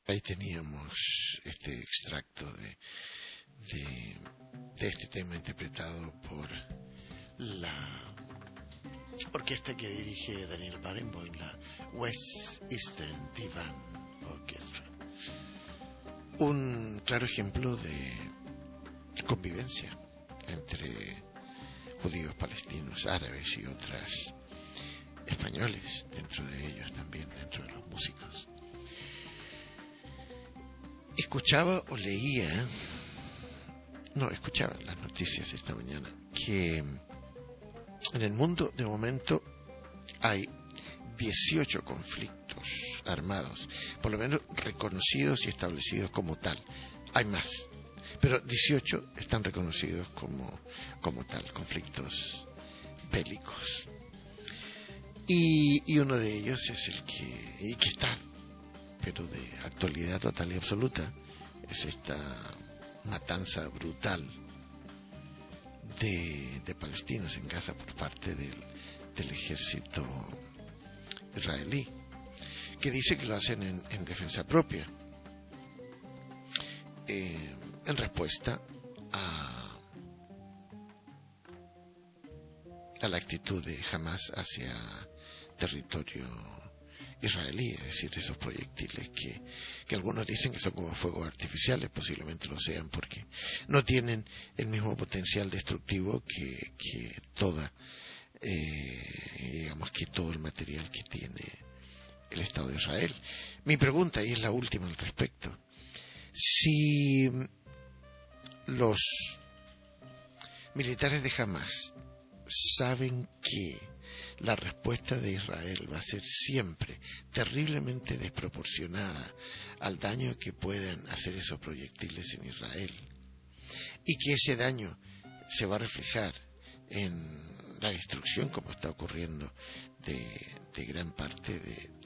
Ahí teníamos este extracto de este tema interpretado por la orquesta que dirige Daniel Barenboim, la West Eastern Divan Orchestra. Un claro ejemplo de convivencia entre judíos, palestinos, árabes y otras españoles, dentro de ellos también, dentro de los músicos. Escuchaba en las noticias esta mañana que en el mundo de momento hay 18 conflictos armados, por lo menos reconocidos y establecidos como tal. Hay más, pero 18 están reconocidos como tal, conflictos bélicos. Y uno de ellos es el que está, pero de actualidad total y absoluta, es esta matanza brutal de palestinos en Gaza por parte del ejército israelí, que dice que lo hacen en defensa propia, en respuesta a la actitud de Hamas hacia territorio israelí, es decir, esos proyectiles que algunos dicen que son como fuegos artificiales, posiblemente lo sean porque no tienen el mismo potencial destructivo que todo el material que tiene el Estado de Israel. Mi pregunta, y es la última al respecto: si los militares de Hamas saben que la respuesta de Israel va a ser siempre terriblemente desproporcionada al daño que puedan hacer esos proyectiles en Israel, y que ese daño se va a reflejar en la destrucción, como está ocurriendo, de gran parte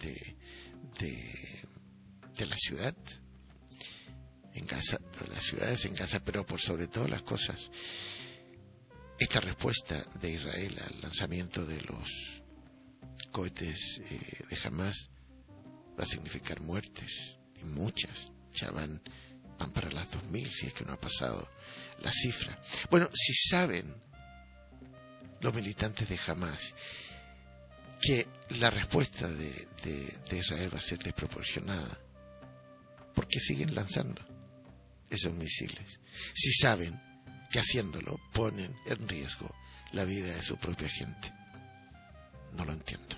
de la ciudad en Gaza, de las ciudades en Gaza, pero por sobre todas las cosas, esta respuesta de Israel al lanzamiento de los cohetes de Hamas va a significar muertes, y muchas, ya van para las 2000, si es que no ha pasado la cifra. Bueno, si saben los militantes de Hamas que la respuesta de Israel va a ser desproporcionada, ¿por qué siguen lanzando esos misiles? Si saben que haciéndolo ponen en riesgo la vida de su propia gente. No lo entiendo.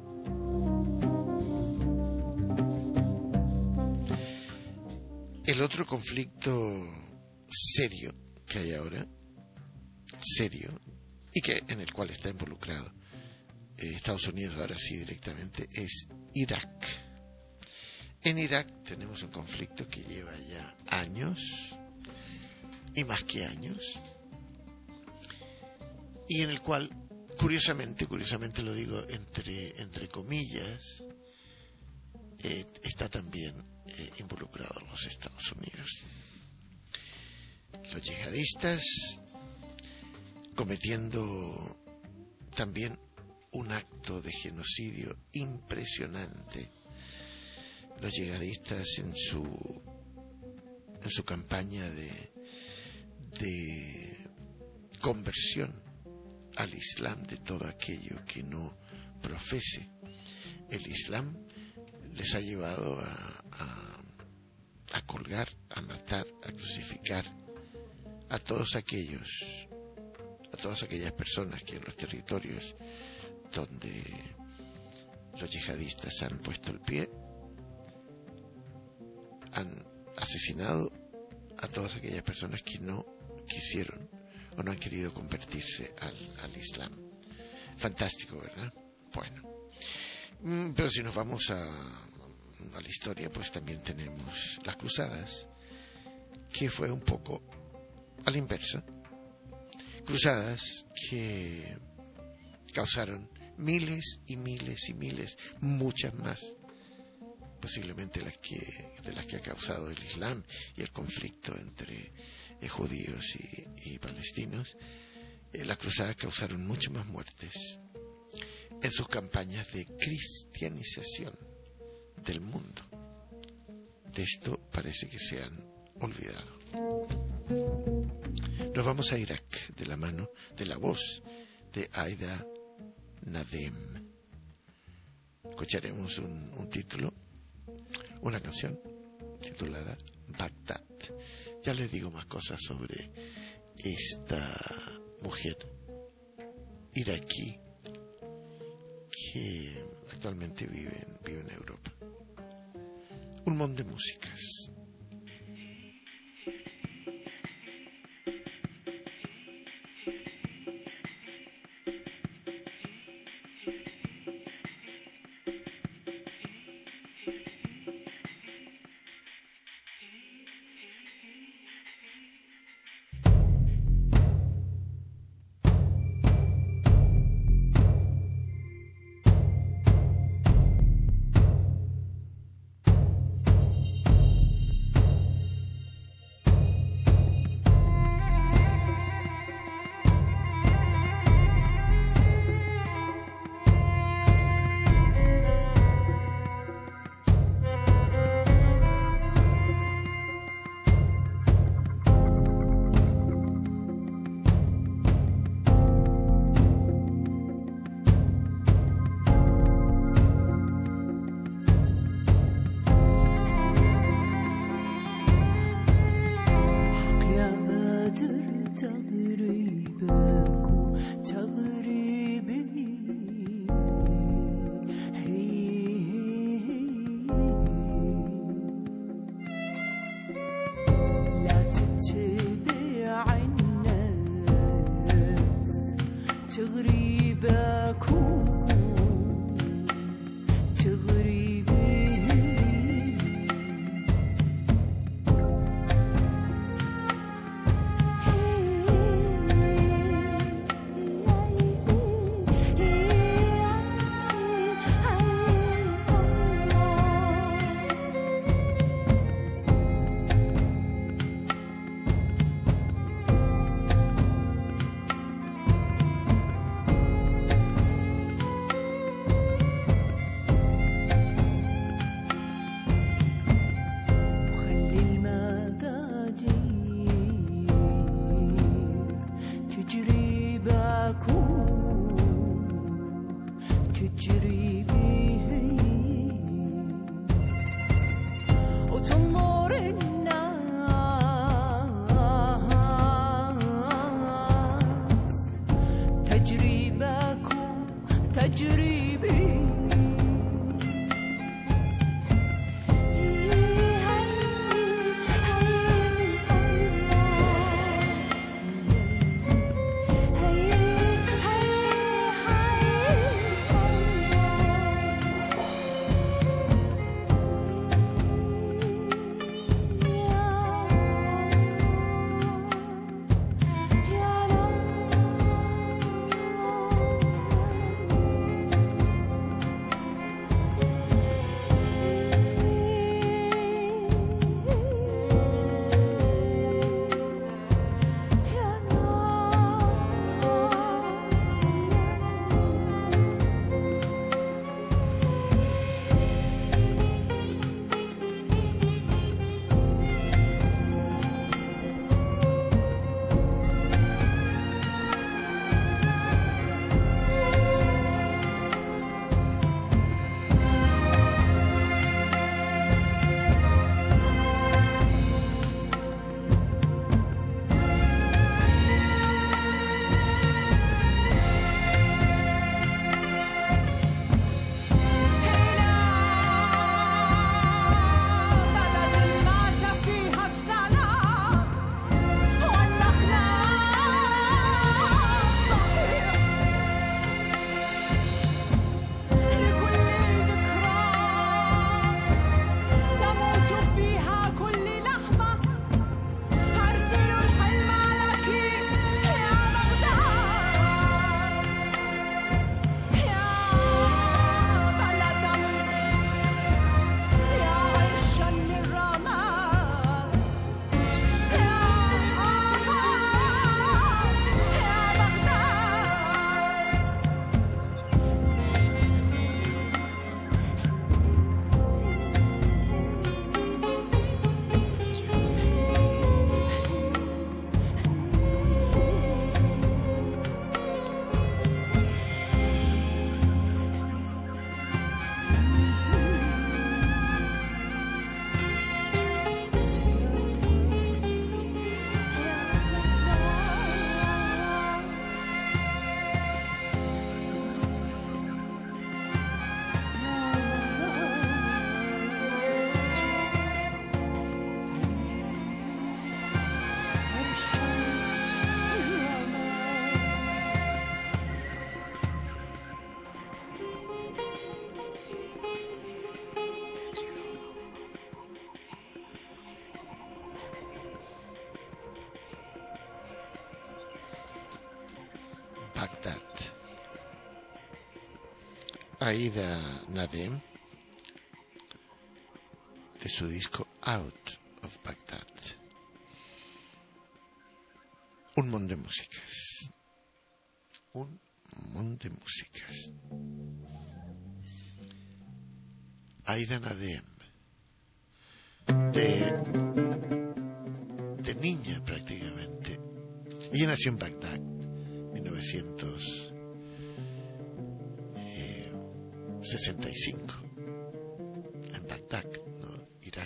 El otro conflicto serio que hay ahora, y en el cual está involucrado Estados Unidos ahora sí directamente, es Irak. En Irak tenemos un conflicto que lleva ya años, y más que años, y en el cual, curiosamente lo digo entre comillas, está también involucrado los Estados Unidos. Los yihadistas cometiendo también un acto de genocidio impresionante. Los yihadistas en su campaña de conversión al Islam de todo aquello que no profese el Islam, les ha llevado a colgar, a matar, a crucificar a todas aquellas personas que en los territorios donde los yihadistas han puesto el pie han asesinado a todas aquellas personas que no quisieron o no han querido convertirse al Islam. Fantástico, ¿verdad? Bueno, pero si nos vamos a la historia, pues también tenemos las cruzadas, que fue un poco a la inversa. Cruzadas que causaron miles y miles y miles, muchas más, posiblemente de las que ha causado el Islam y el conflicto entre judíos y palestinos. Las cruzadas causaron muchas más muertes en sus campañas de cristianización del mundo. de esto parece que se han olvidado. Nos vamos a Irak de la mano de la voz de Aida Nadem. Escucharemos un título, una canción titulada Bagdad. Ya les digo más cosas sobre esta mujer iraquí que actualmente vive en Europa. Un montón de músicas. Baghdad. Aida Nadem, de su disco Out of Baghdad. Un montón de músicas. Un montón de músicas. Aida Nadem, de niña prácticamente. Ella nació en Bagdad, 1965, en Bagdad, ¿no? Irak.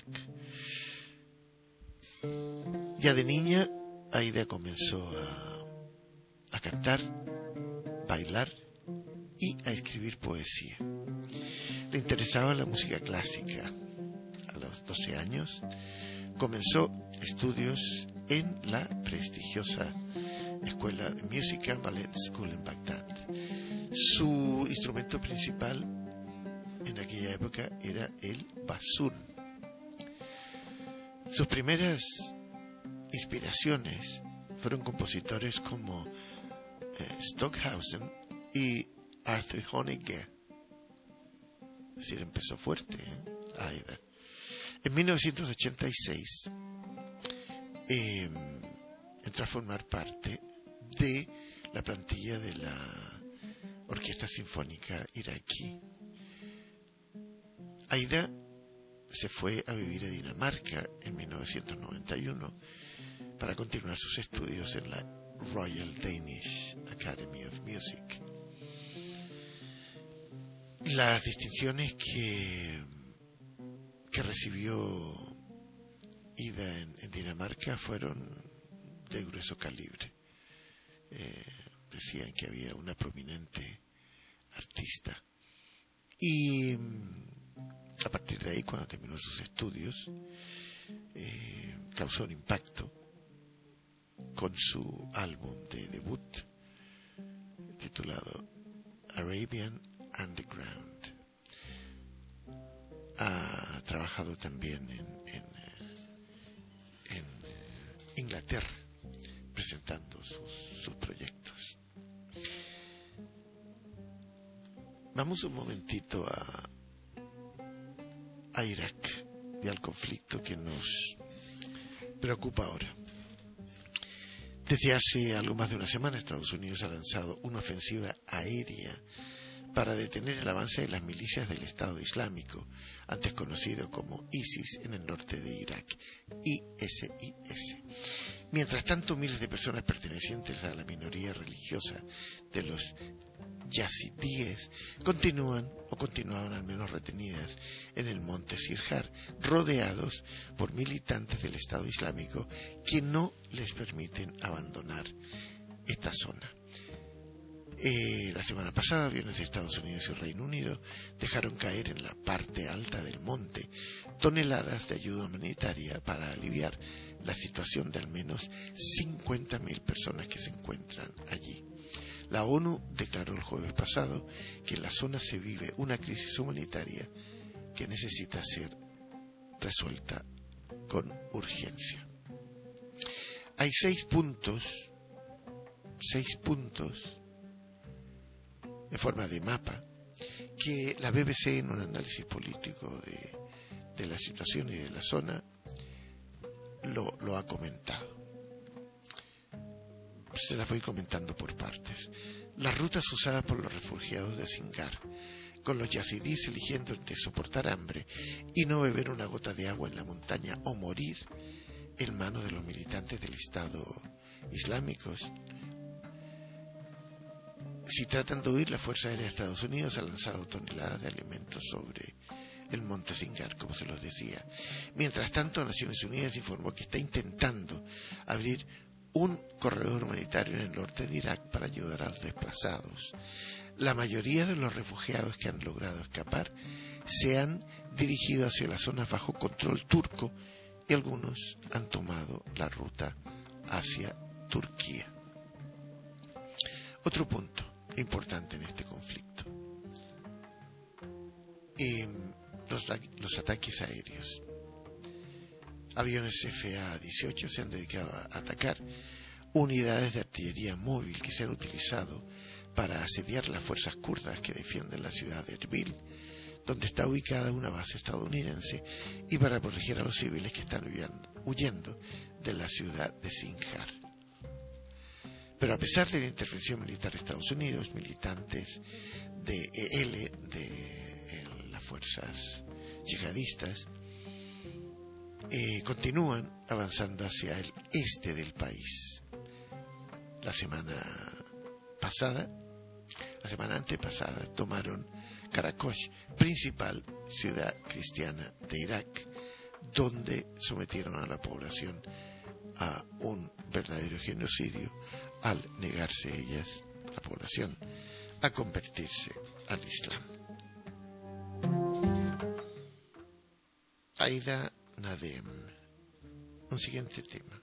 Ya de niña, Aida comenzó a cantar, bailar y a escribir poesía. Le interesaba la música clásica. A los 12 años comenzó estudios en la prestigiosa Escuela de Music and Ballet School en Bagdad. Su instrumento principal en aquella época era el basún. Sus primeras inspiraciones fueron compositores como Stockhausen y Arthur Honegger. Es decir, empezó fuerte, Aida. En 1986 entró a formar parte de la plantilla de la Orquesta Sinfónica Iraquí. Aida se fue a vivir a Dinamarca en 1991 para continuar sus estudios en la Royal Danish Academy of Music. Las distinciones que recibió Aida en Dinamarca fueron de grueso calibre. Decían que había una prominente artista. Y a partir de ahí, cuando terminó sus estudios, causó un impacto con su álbum de debut titulado Arabian Underground. Ha trabajado también en Inglaterra presentando sus proyectos. Vamos un momentito a Irak y al conflicto que nos preocupa ahora. Desde hace algo más de una semana, Estados Unidos ha lanzado una ofensiva aérea para detener el avance de las milicias del Estado Islámico, antes conocido como ISIS, en el norte de Irak, ISIS. Mientras tanto, miles de personas pertenecientes a la minoría religiosa de los yazidíes continuaban al menos retenidas en el monte Sirjar, rodeados por militantes del Estado Islámico que no les permiten abandonar esta zona. La semana pasada, aviones de Estados Unidos y Reino Unido dejaron caer en la parte alta del monte toneladas de ayuda humanitaria para aliviar la situación de al menos 50.000 personas que se encuentran allí. La ONU declaró el jueves pasado que en la zona se vive una crisis humanitaria que necesita ser resuelta con urgencia. Hay 6 puntos en forma de mapa que la BBC, en un análisis político de la situación y de la zona, lo ha comentado. Se las voy comentando por partes. Las rutas usadas por los refugiados de Sinjar, con los yazidíes eligiendo entre soportar hambre y no beber una gota de agua en la montaña o morir en manos de los militantes del Estado Islámicos. Si tratan de huir, la Fuerza Aérea de Estados Unidos ha lanzado toneladas de alimentos sobre el monte Sinjar, como se los decía. Mientras tanto, Naciones Unidas informó que está intentando abrir un corredor humanitario en el norte de Irak para ayudar a los desplazados. La mayoría de los refugiados que han logrado escapar se han dirigido hacia las zonas bajo control turco y algunos han tomado la ruta hacia Turquía. Otro punto importante en este conflicto: los ataques aéreos. Aviones FA-18 se han dedicado a atacar unidades de artillería móvil que se han utilizado para asediar las fuerzas kurdas que defienden la ciudad de Erbil, donde está ubicada una base estadounidense, y para proteger a los civiles que están huyendo de la ciudad de Sinjar. Pero a pesar de la intervención militar de Estados Unidos, militantes de las fuerzas yihadistas continúan avanzando hacia el este del país. La semana antepasada tomaron Karakosh, principal ciudad cristiana de Irak, donde sometieron a la población a un verdadero genocidio al negarse la población, a convertirse al Islam. Aida Nadem. Un siguiente tema.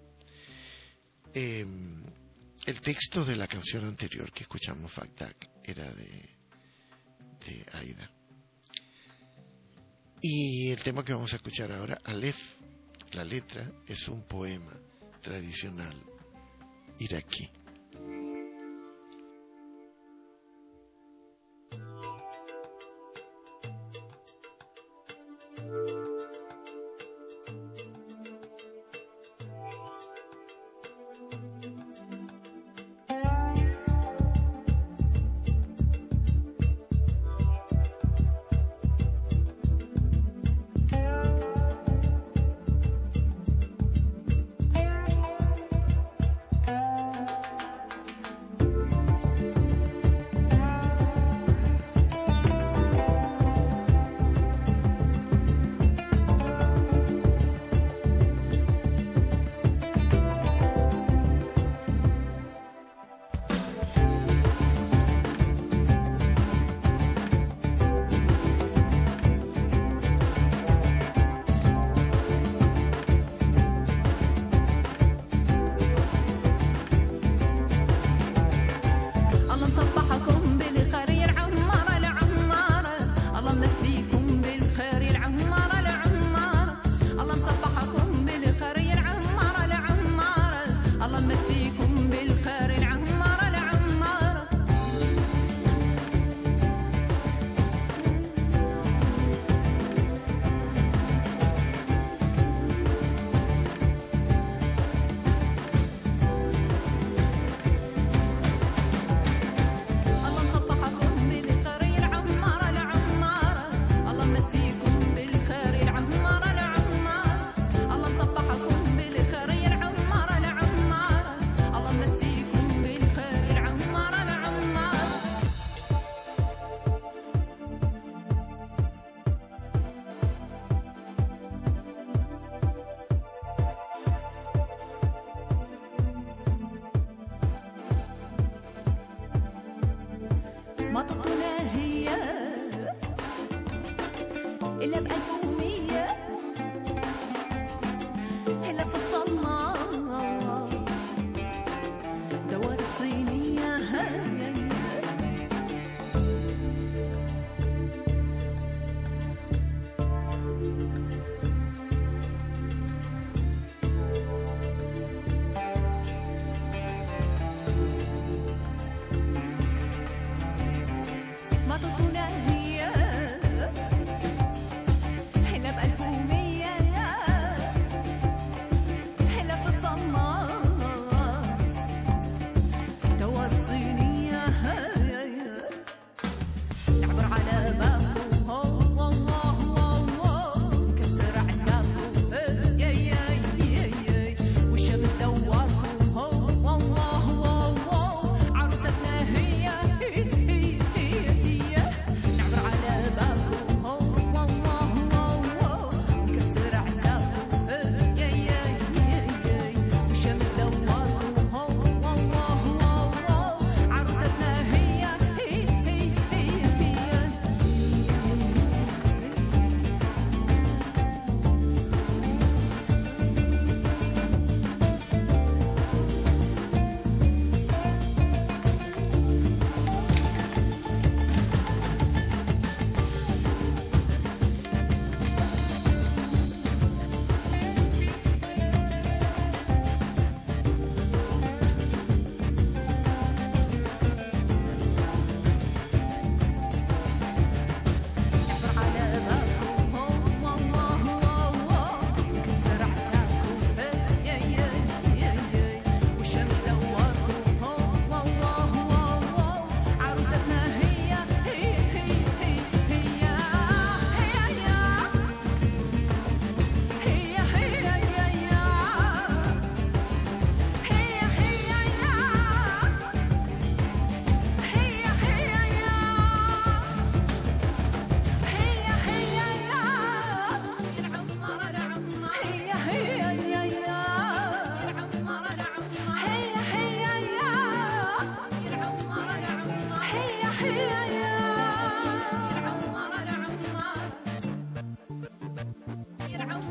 El texto de la canción anterior que escuchamos, Bagdad, era de Aida. Y el tema que vamos a escuchar ahora, Aleph, la letra es un poema tradicional iraquí.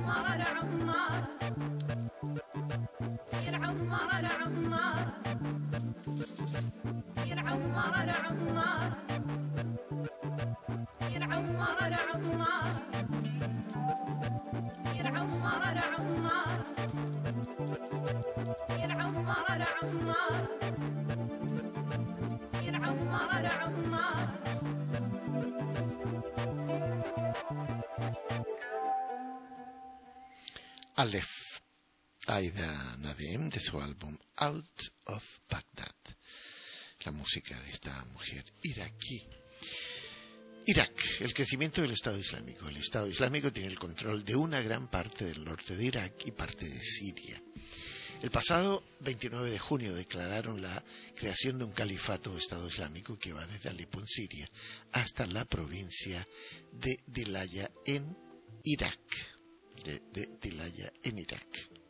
Aleph, Aida Nadem, de su álbum Out of Baghdad, la música de esta mujer iraquí. Irak, el crecimiento del Estado Islámico. El Estado Islámico tiene el control de una gran parte del norte de Irak y parte de Siria. El pasado 29 de junio declararon la creación de un califato o Estado Islámico que va desde Alepo en Siria hasta la provincia de Dilaya en Irak. De Dilaya en Irak.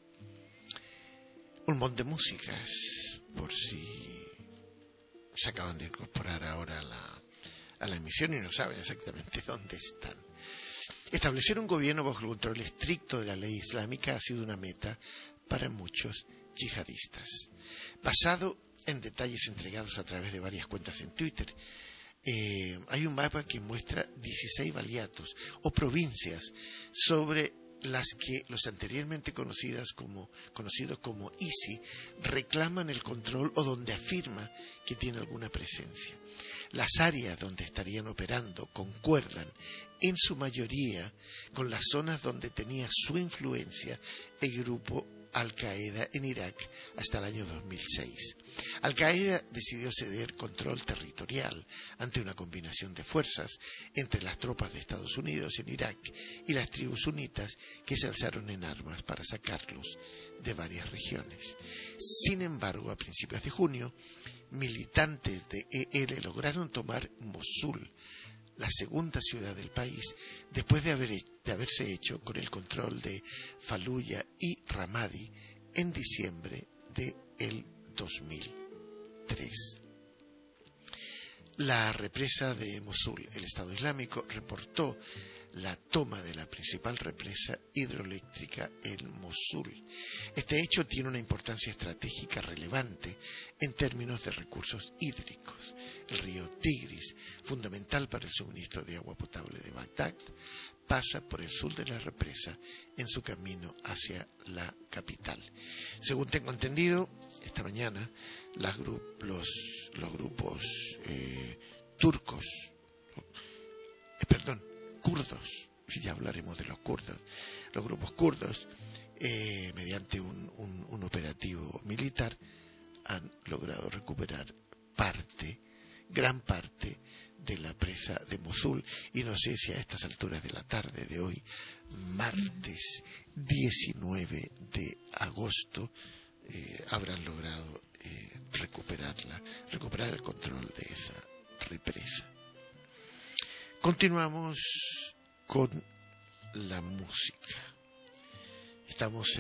Un montón de músicas, por si se acaban de incorporar ahora a la emisión y no saben exactamente dónde están. Establecer un gobierno bajo el control estricto de la ley islámica ha sido una meta para muchos yihadistas. Basado en detalles entregados a través de varias cuentas en Twitter, hay un mapa que muestra 16 valiatos o provincias sobre las que los anteriormente conocidos como ISI reclaman el control o donde afirma que tiene alguna presencia. Las áreas donde estarían operando concuerdan en su mayoría con las zonas donde tenía su influencia el grupo Al-Qaeda en Irak hasta el año 2006. Al-Qaeda decidió ceder control territorial ante una combinación de fuerzas entre las tropas de Estados Unidos en Irak y las tribus sunitas que se alzaron en armas para sacarlos de varias regiones. Sin embargo, a principios de junio, militantes de EL lograron tomar Mosul, la segunda ciudad del país, después de haberse hecho con el control de Fallujah y Ramadi en diciembre del 2003. La represa de Mosul, el Estado Islámico, reportó la toma de la principal represa hidroeléctrica en Mosul. Este hecho tiene una importancia estratégica relevante en términos de recursos hídricos. El río Tigris, fundamental para el suministro de agua potable de Bagdad, pasa por el sur de la represa en su camino hacia la capital. Según tengo entendido, esta mañana los grupos kurdos, ya hablaremos de los kurdos, los grupos kurdos, mediante un operativo militar, han logrado recuperar gran parte de la presa de Mosul, y no sé si a estas alturas de la tarde de hoy, martes 19 de agosto, habrán logrado recuperar el control de esa represa. Continuamos con la música. Estamos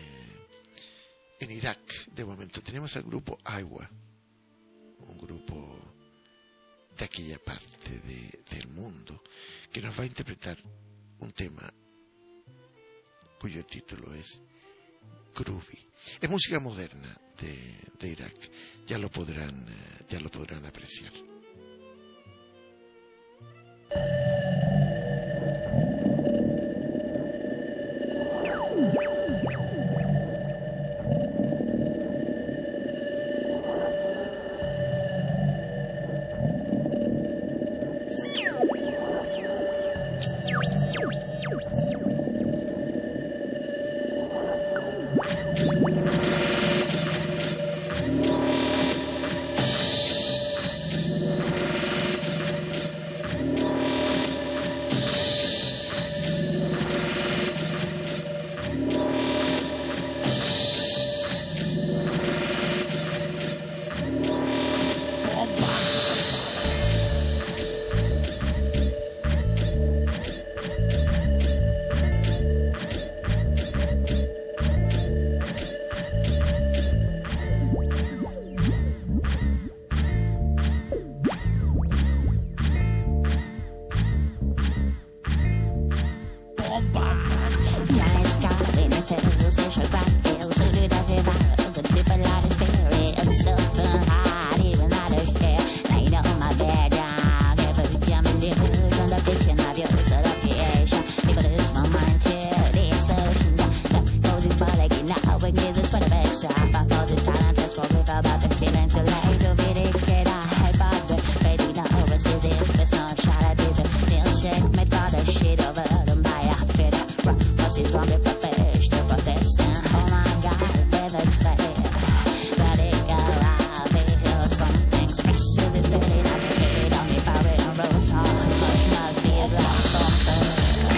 en Irak de momento. Tenemos al grupo Aiwa, un grupo de aquella parte del mundo, que nos va a interpretar un tema cuyo título es Groovy. Es música moderna de Irak. Ya lo podrán apreciar. is wrong with the fish to protesting. Oh my God, weather's fair. But it got alive, it heals something special. It's very not the head on me, power and rose hard. Must be like something.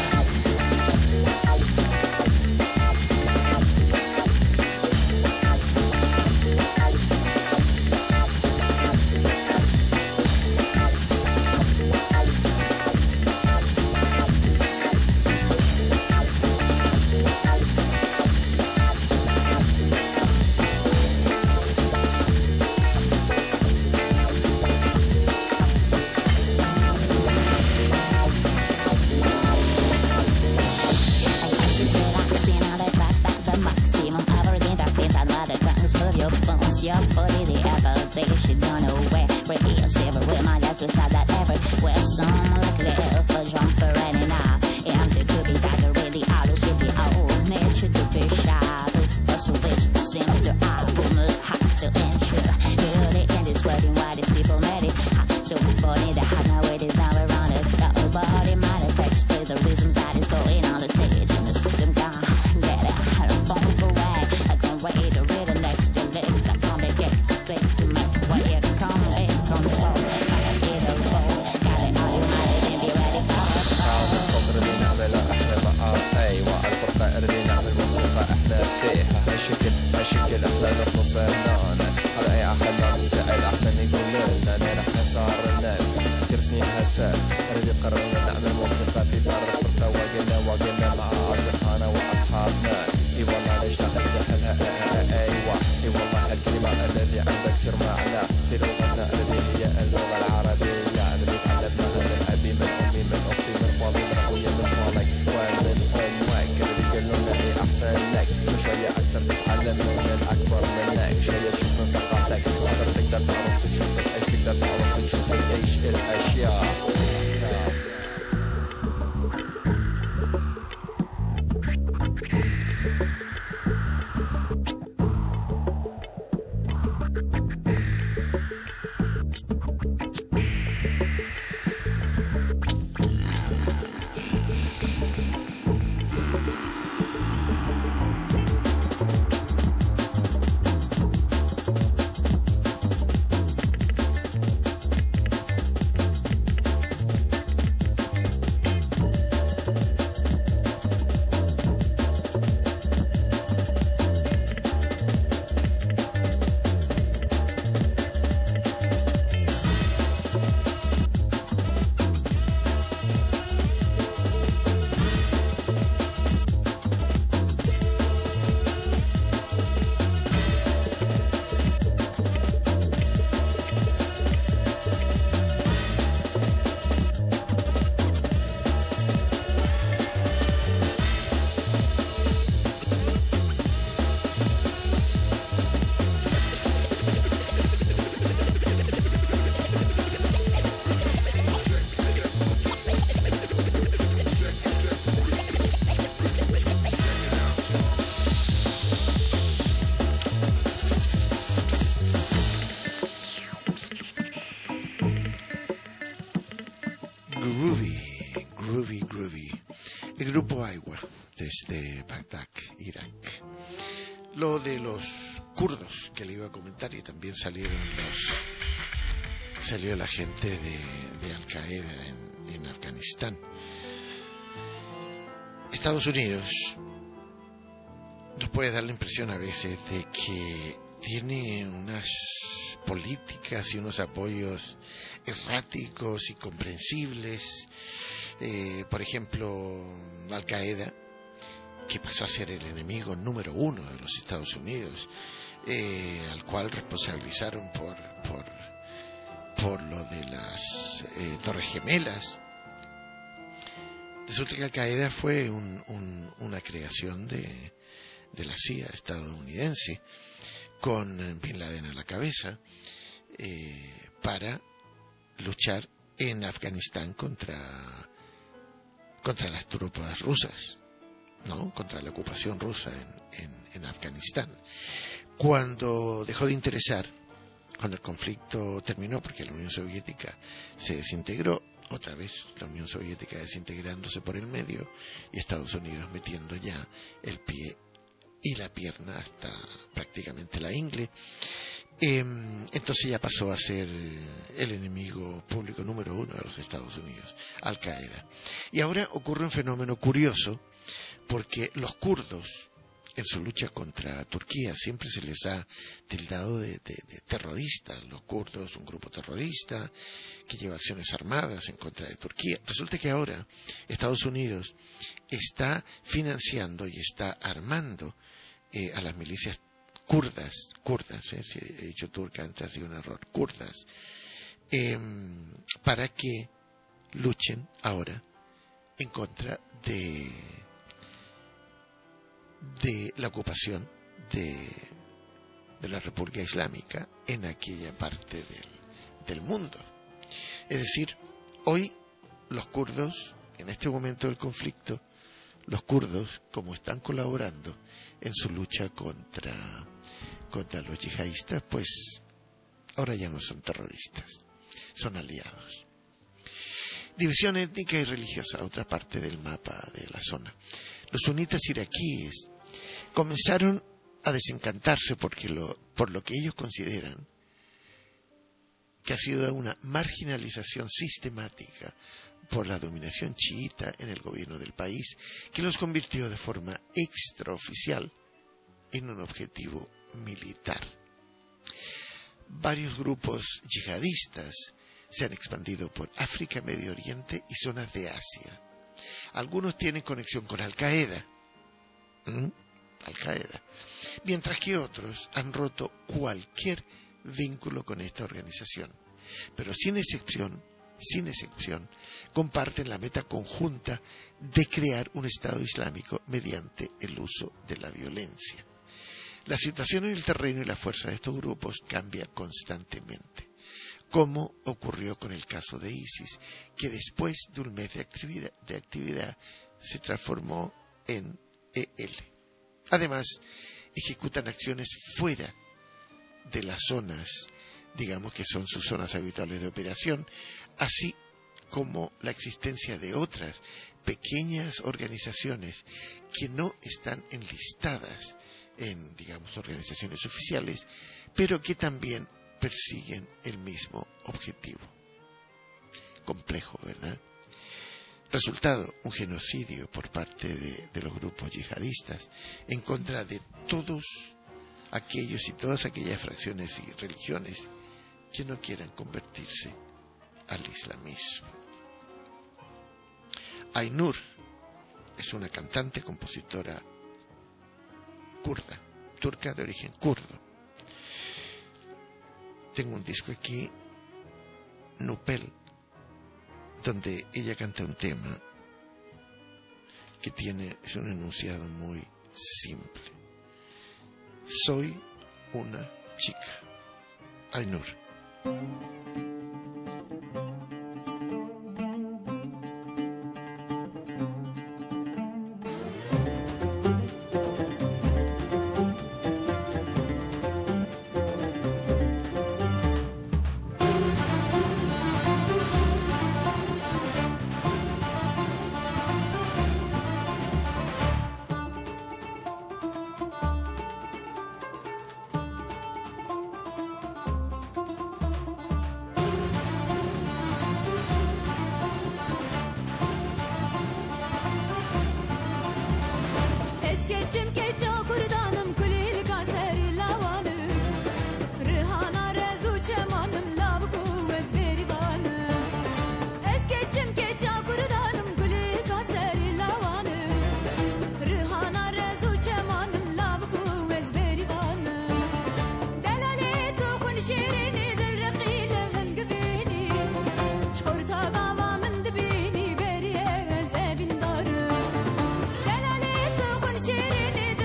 El grupo Aiwa, desde Bagdad, Irak. Lo de los kurdos que le iba a comentar, y también salió la gente de Al Qaeda en Afganistán. Estados Unidos nos puede dar la impresión a veces de que tiene unas políticas y unos apoyos erráticos y comprensibles. Por ejemplo, Al Qaeda, que pasó a ser el enemigo número uno de los Estados Unidos, al cual responsabilizaron por lo de las Torres Gemelas. Resulta que Al Qaeda fue una creación de la CIA estadounidense, con Bin Laden a la cabeza, para luchar en Afganistán contra las tropas rusas, ¿no? Contra la ocupación rusa en Afganistán. Cuando dejó de interesar, cuando el conflicto terminó porque la Unión Soviética se desintegró, otra vez la Unión Soviética desintegrándose por el medio y Estados Unidos metiendo ya el pie y la pierna hasta prácticamente la ingle. Entonces ya pasó a ser el enemigo público número 1 de los Estados Unidos, Al Qaeda. Y ahora ocurre un fenómeno curioso, porque los kurdos, en su lucha contra Turquía, siempre se les ha tildado de terroristas. Los kurdos, un grupo terrorista que lleva acciones armadas en contra de Turquía. Resulta que ahora Estados Unidos está financiando y está armando a las milicias kurdas, si he dicho turca antes ha sido un error, kurdas, para que luchen ahora en contra de la ocupación de la República Islámica en aquella parte del mundo. Es decir, hoy los kurdos, en este momento del conflicto, los kurdos, como están colaborando en su lucha contra los yihadistas, pues ahora ya no son terroristas, son aliados. División étnica y religiosa, otra parte del mapa de la zona. Los sunitas iraquíes comenzaron a desencantarse por lo que ellos consideran que ha sido una marginalización sistemática por la dominación chiita en el gobierno del país, que los convirtió de forma extraoficial en un objetivo militar. Varios grupos yihadistas se han expandido por África, Medio Oriente y zonas de Asia. Algunos tienen conexión con Al Qaeda, mientras que otros han roto cualquier vínculo con esta organización, pero sin excepción, comparten la meta conjunta de crear un Estado Islámico mediante el uso de la violencia. La situación en el terreno y la fuerza de estos grupos cambia constantemente, como ocurrió con el caso de ISIS, que después de un mes de actividad se transformó en EL. Además, ejecutan acciones fuera de las zonas, digamos que son sus zonas habituales de operación, así como la existencia de otras pequeñas organizaciones que no están enlistadas en, digamos, organizaciones oficiales, pero que también persiguen el mismo objetivo. Complejo, ¿verdad? Resultado, un genocidio por parte de los grupos yihadistas en contra de todos aquellos y todas aquellas fracciones y religiones que no quieran convertirse al islamismo. Aynur es una cantante, compositora kurda, turca de origen kurdo. Tengo un disco aquí, Nupel, donde ella canta un tema que es un enunciado muy simple. Soy una chica. Aynur. شيرين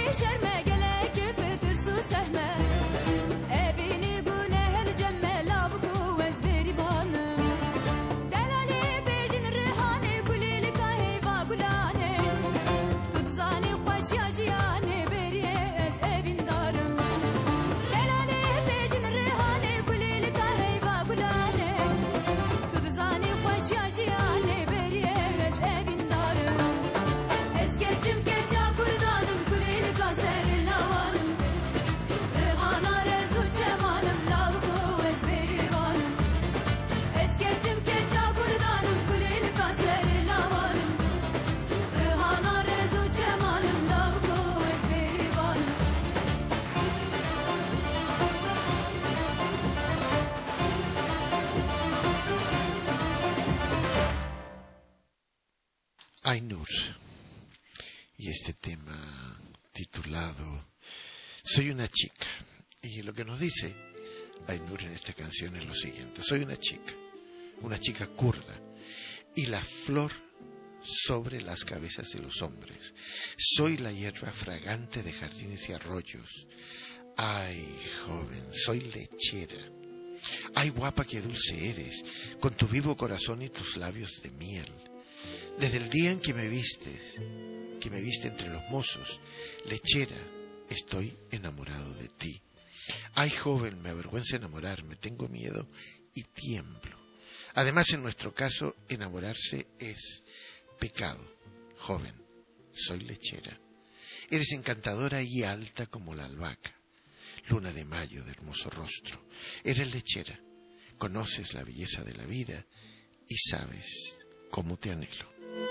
Ainur, y este tema titulado Soy una chica. Y lo que nos dice Ainur en esta canción es lo siguiente: soy una chica kurda, y la flor sobre las cabezas de los hombres. Soy la hierba fragante de jardines y arroyos. Ay, joven, soy lechera. Ay, guapa, qué dulce eres, con tu vivo corazón y tus labios de miel. Desde el día en que me viste entre los mozos, lechera, estoy enamorado de ti. Ay, joven, me avergüenza enamorarme, tengo miedo y tiemblo. Además, en nuestro caso, enamorarse es pecado. Joven, soy lechera. Eres encantadora y alta como la albahaca. Luna de mayo de hermoso rostro. Eres lechera, conoces la belleza de la vida y sabes cómo te anhelo.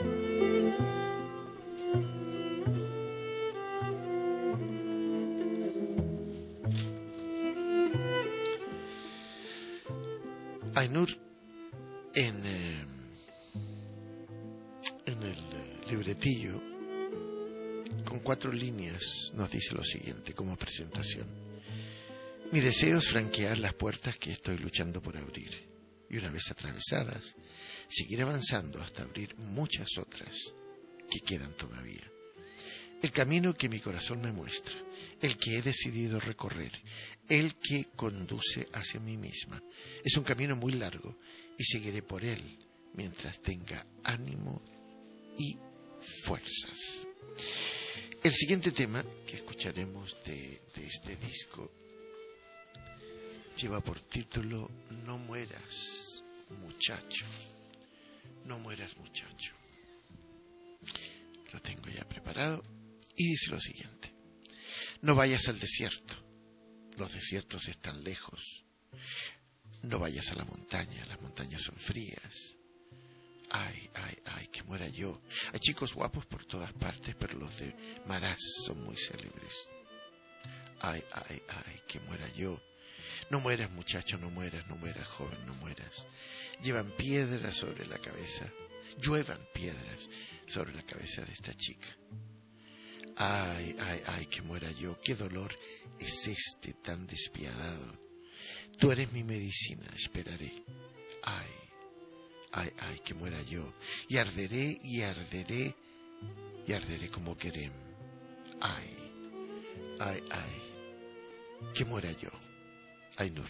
Ainur, en el libretillo, con 4 líneas, nos dice lo siguiente como presentación: mi deseo es franquear las puertas que estoy luchando por abrir, y una vez atravesadas, seguir avanzando hasta abrir muchas otras que quedan todavía. El camino que mi corazón me muestra, el que he decidido recorrer, el que conduce hacia mí misma, es un camino muy largo y seguiré por él mientras tenga ánimo y fuerzas. El siguiente tema que escucharemos de este disco lleva por título No mueras, muchacho. No mueras, muchacho. Lo tengo ya preparado y dice lo siguiente: no vayas al desierto, los desiertos están lejos. No vayas a la montaña, las montañas son frías. Ay, ay, ay, que muera yo. Hay chicos guapos por todas partes, pero los de Marás son muy célebres. Ay, ay, ay, que muera yo. No mueras, muchacho, no mueras, joven, no mueras. Llevan piedras sobre la cabeza, lluevan piedras sobre la cabeza de esta chica. Ay, ay, ay, que muera yo. Qué dolor es este tan despiadado. Tú eres mi medicina, esperaré. Ay, ay, ay, que muera yo. Y arderé, y arderé, y arderé como querem. Ay, ay, ay, que muera yo. Ainur.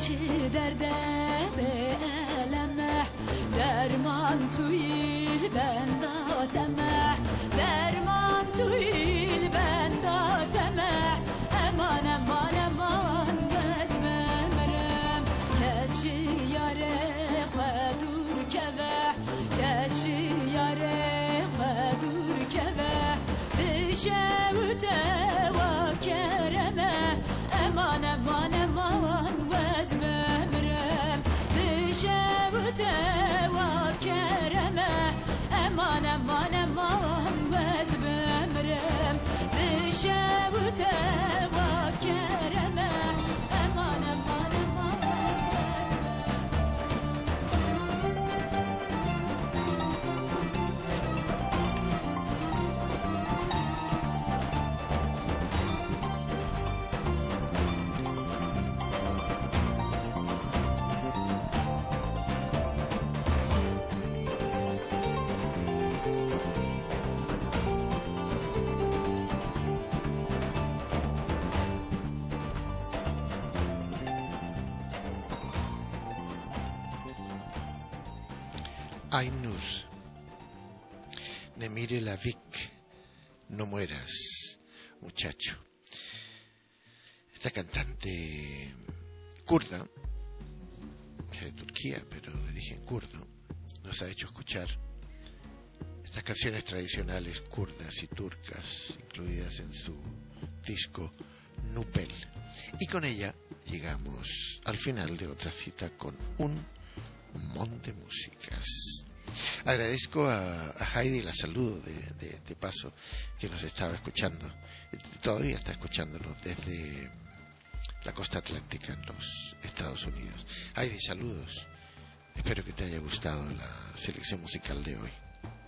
چی درده به علمه درمان توی بنداتمه درمان توی بنداتمه امان امان امان بزممرم کشی یاره خدور کبه کشی یاره خدور کبه بشوته و کرمه امان امان امان وزممرم بشوته و کرمه امان امان امان وزممرم بشوته و کرمه امان امان امان Ainur, Nemire Lavik, no mueras, muchacho. Esta cantante kurda, es de Turquía, pero de origen kurdo, nos ha hecho escuchar estas canciones tradicionales kurdas y turcas, incluidas en su disco Nupel. Y con ella llegamos al final de otra cita con un montón de músicas. Agradezco a Heidi, la saludo de paso, que nos estaba escuchando, todavía está escuchándonos desde la costa atlántica en los Estados Unidos. Heidi, saludos. Espero que te haya gustado la selección musical de hoy.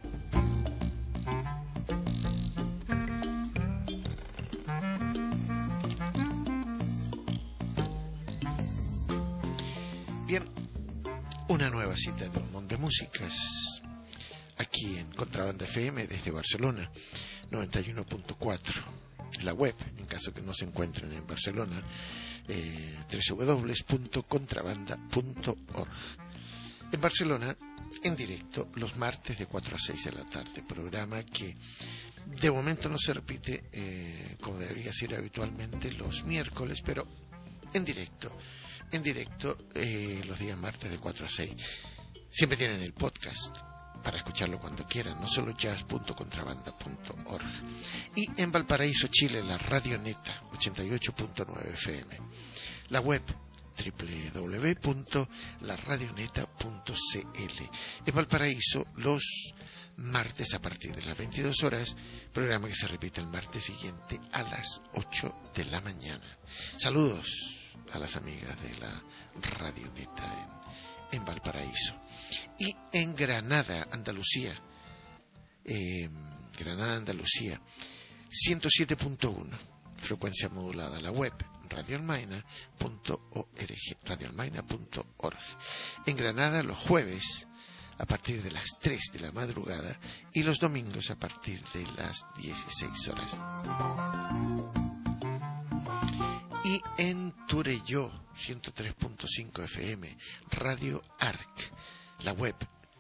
Bien, una nueva cita de un montón de músicas aquí en Contrabanda FM desde Barcelona 91.4, la web en caso que no se encuentren en Barcelona, www.contrabanda.org. En Barcelona, en directo los martes de 4 a 6 de la tarde, programa que de momento no se repite como debería ser habitualmente los miércoles, pero en directo los días martes de 4 a 6. Siempre tienen el podcast para escucharlo cuando quieran, no solo jazz.contrabanda.org. Y en Valparaíso, Chile, la Radio Neta 88.9 FM, la web www.laradioneta.cl. En Valparaíso los martes a partir de las 22 horas, programa que se repite el martes siguiente a las 8 de la mañana. Saludos a las amigas de la Radio Neta en Valparaíso. Y en Granada, Andalucía, 107.1, frecuencia modulada, la web radioalmaina.org. En Granada los jueves a partir de las 3 de la madrugada y los domingos a partir de las 16 horas. Y en Turelló, 103.5 FM, Radio ARC, la web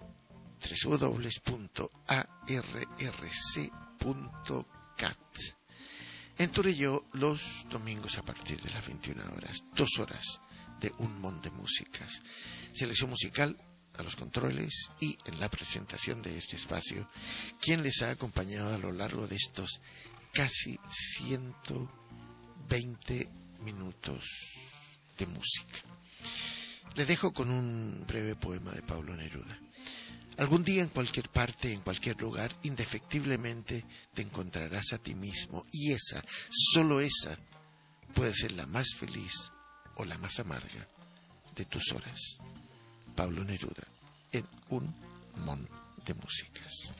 www.arrc.cat. En Turelló, los domingos a partir de las 21 horas, 2 horas de un montón de músicas. Selección musical a los controles y en la presentación de este espacio, quien les ha acompañado a lo largo de estos casi 120 minutos de música. Les dejo con un breve poema de Pablo Neruda. Algún día, en cualquier parte, en cualquier lugar, indefectiblemente te encontrarás a ti mismo, y esa, solo esa, puede ser la más feliz o la más amarga de tus horas. Pablo Neruda, en un mon de músicas.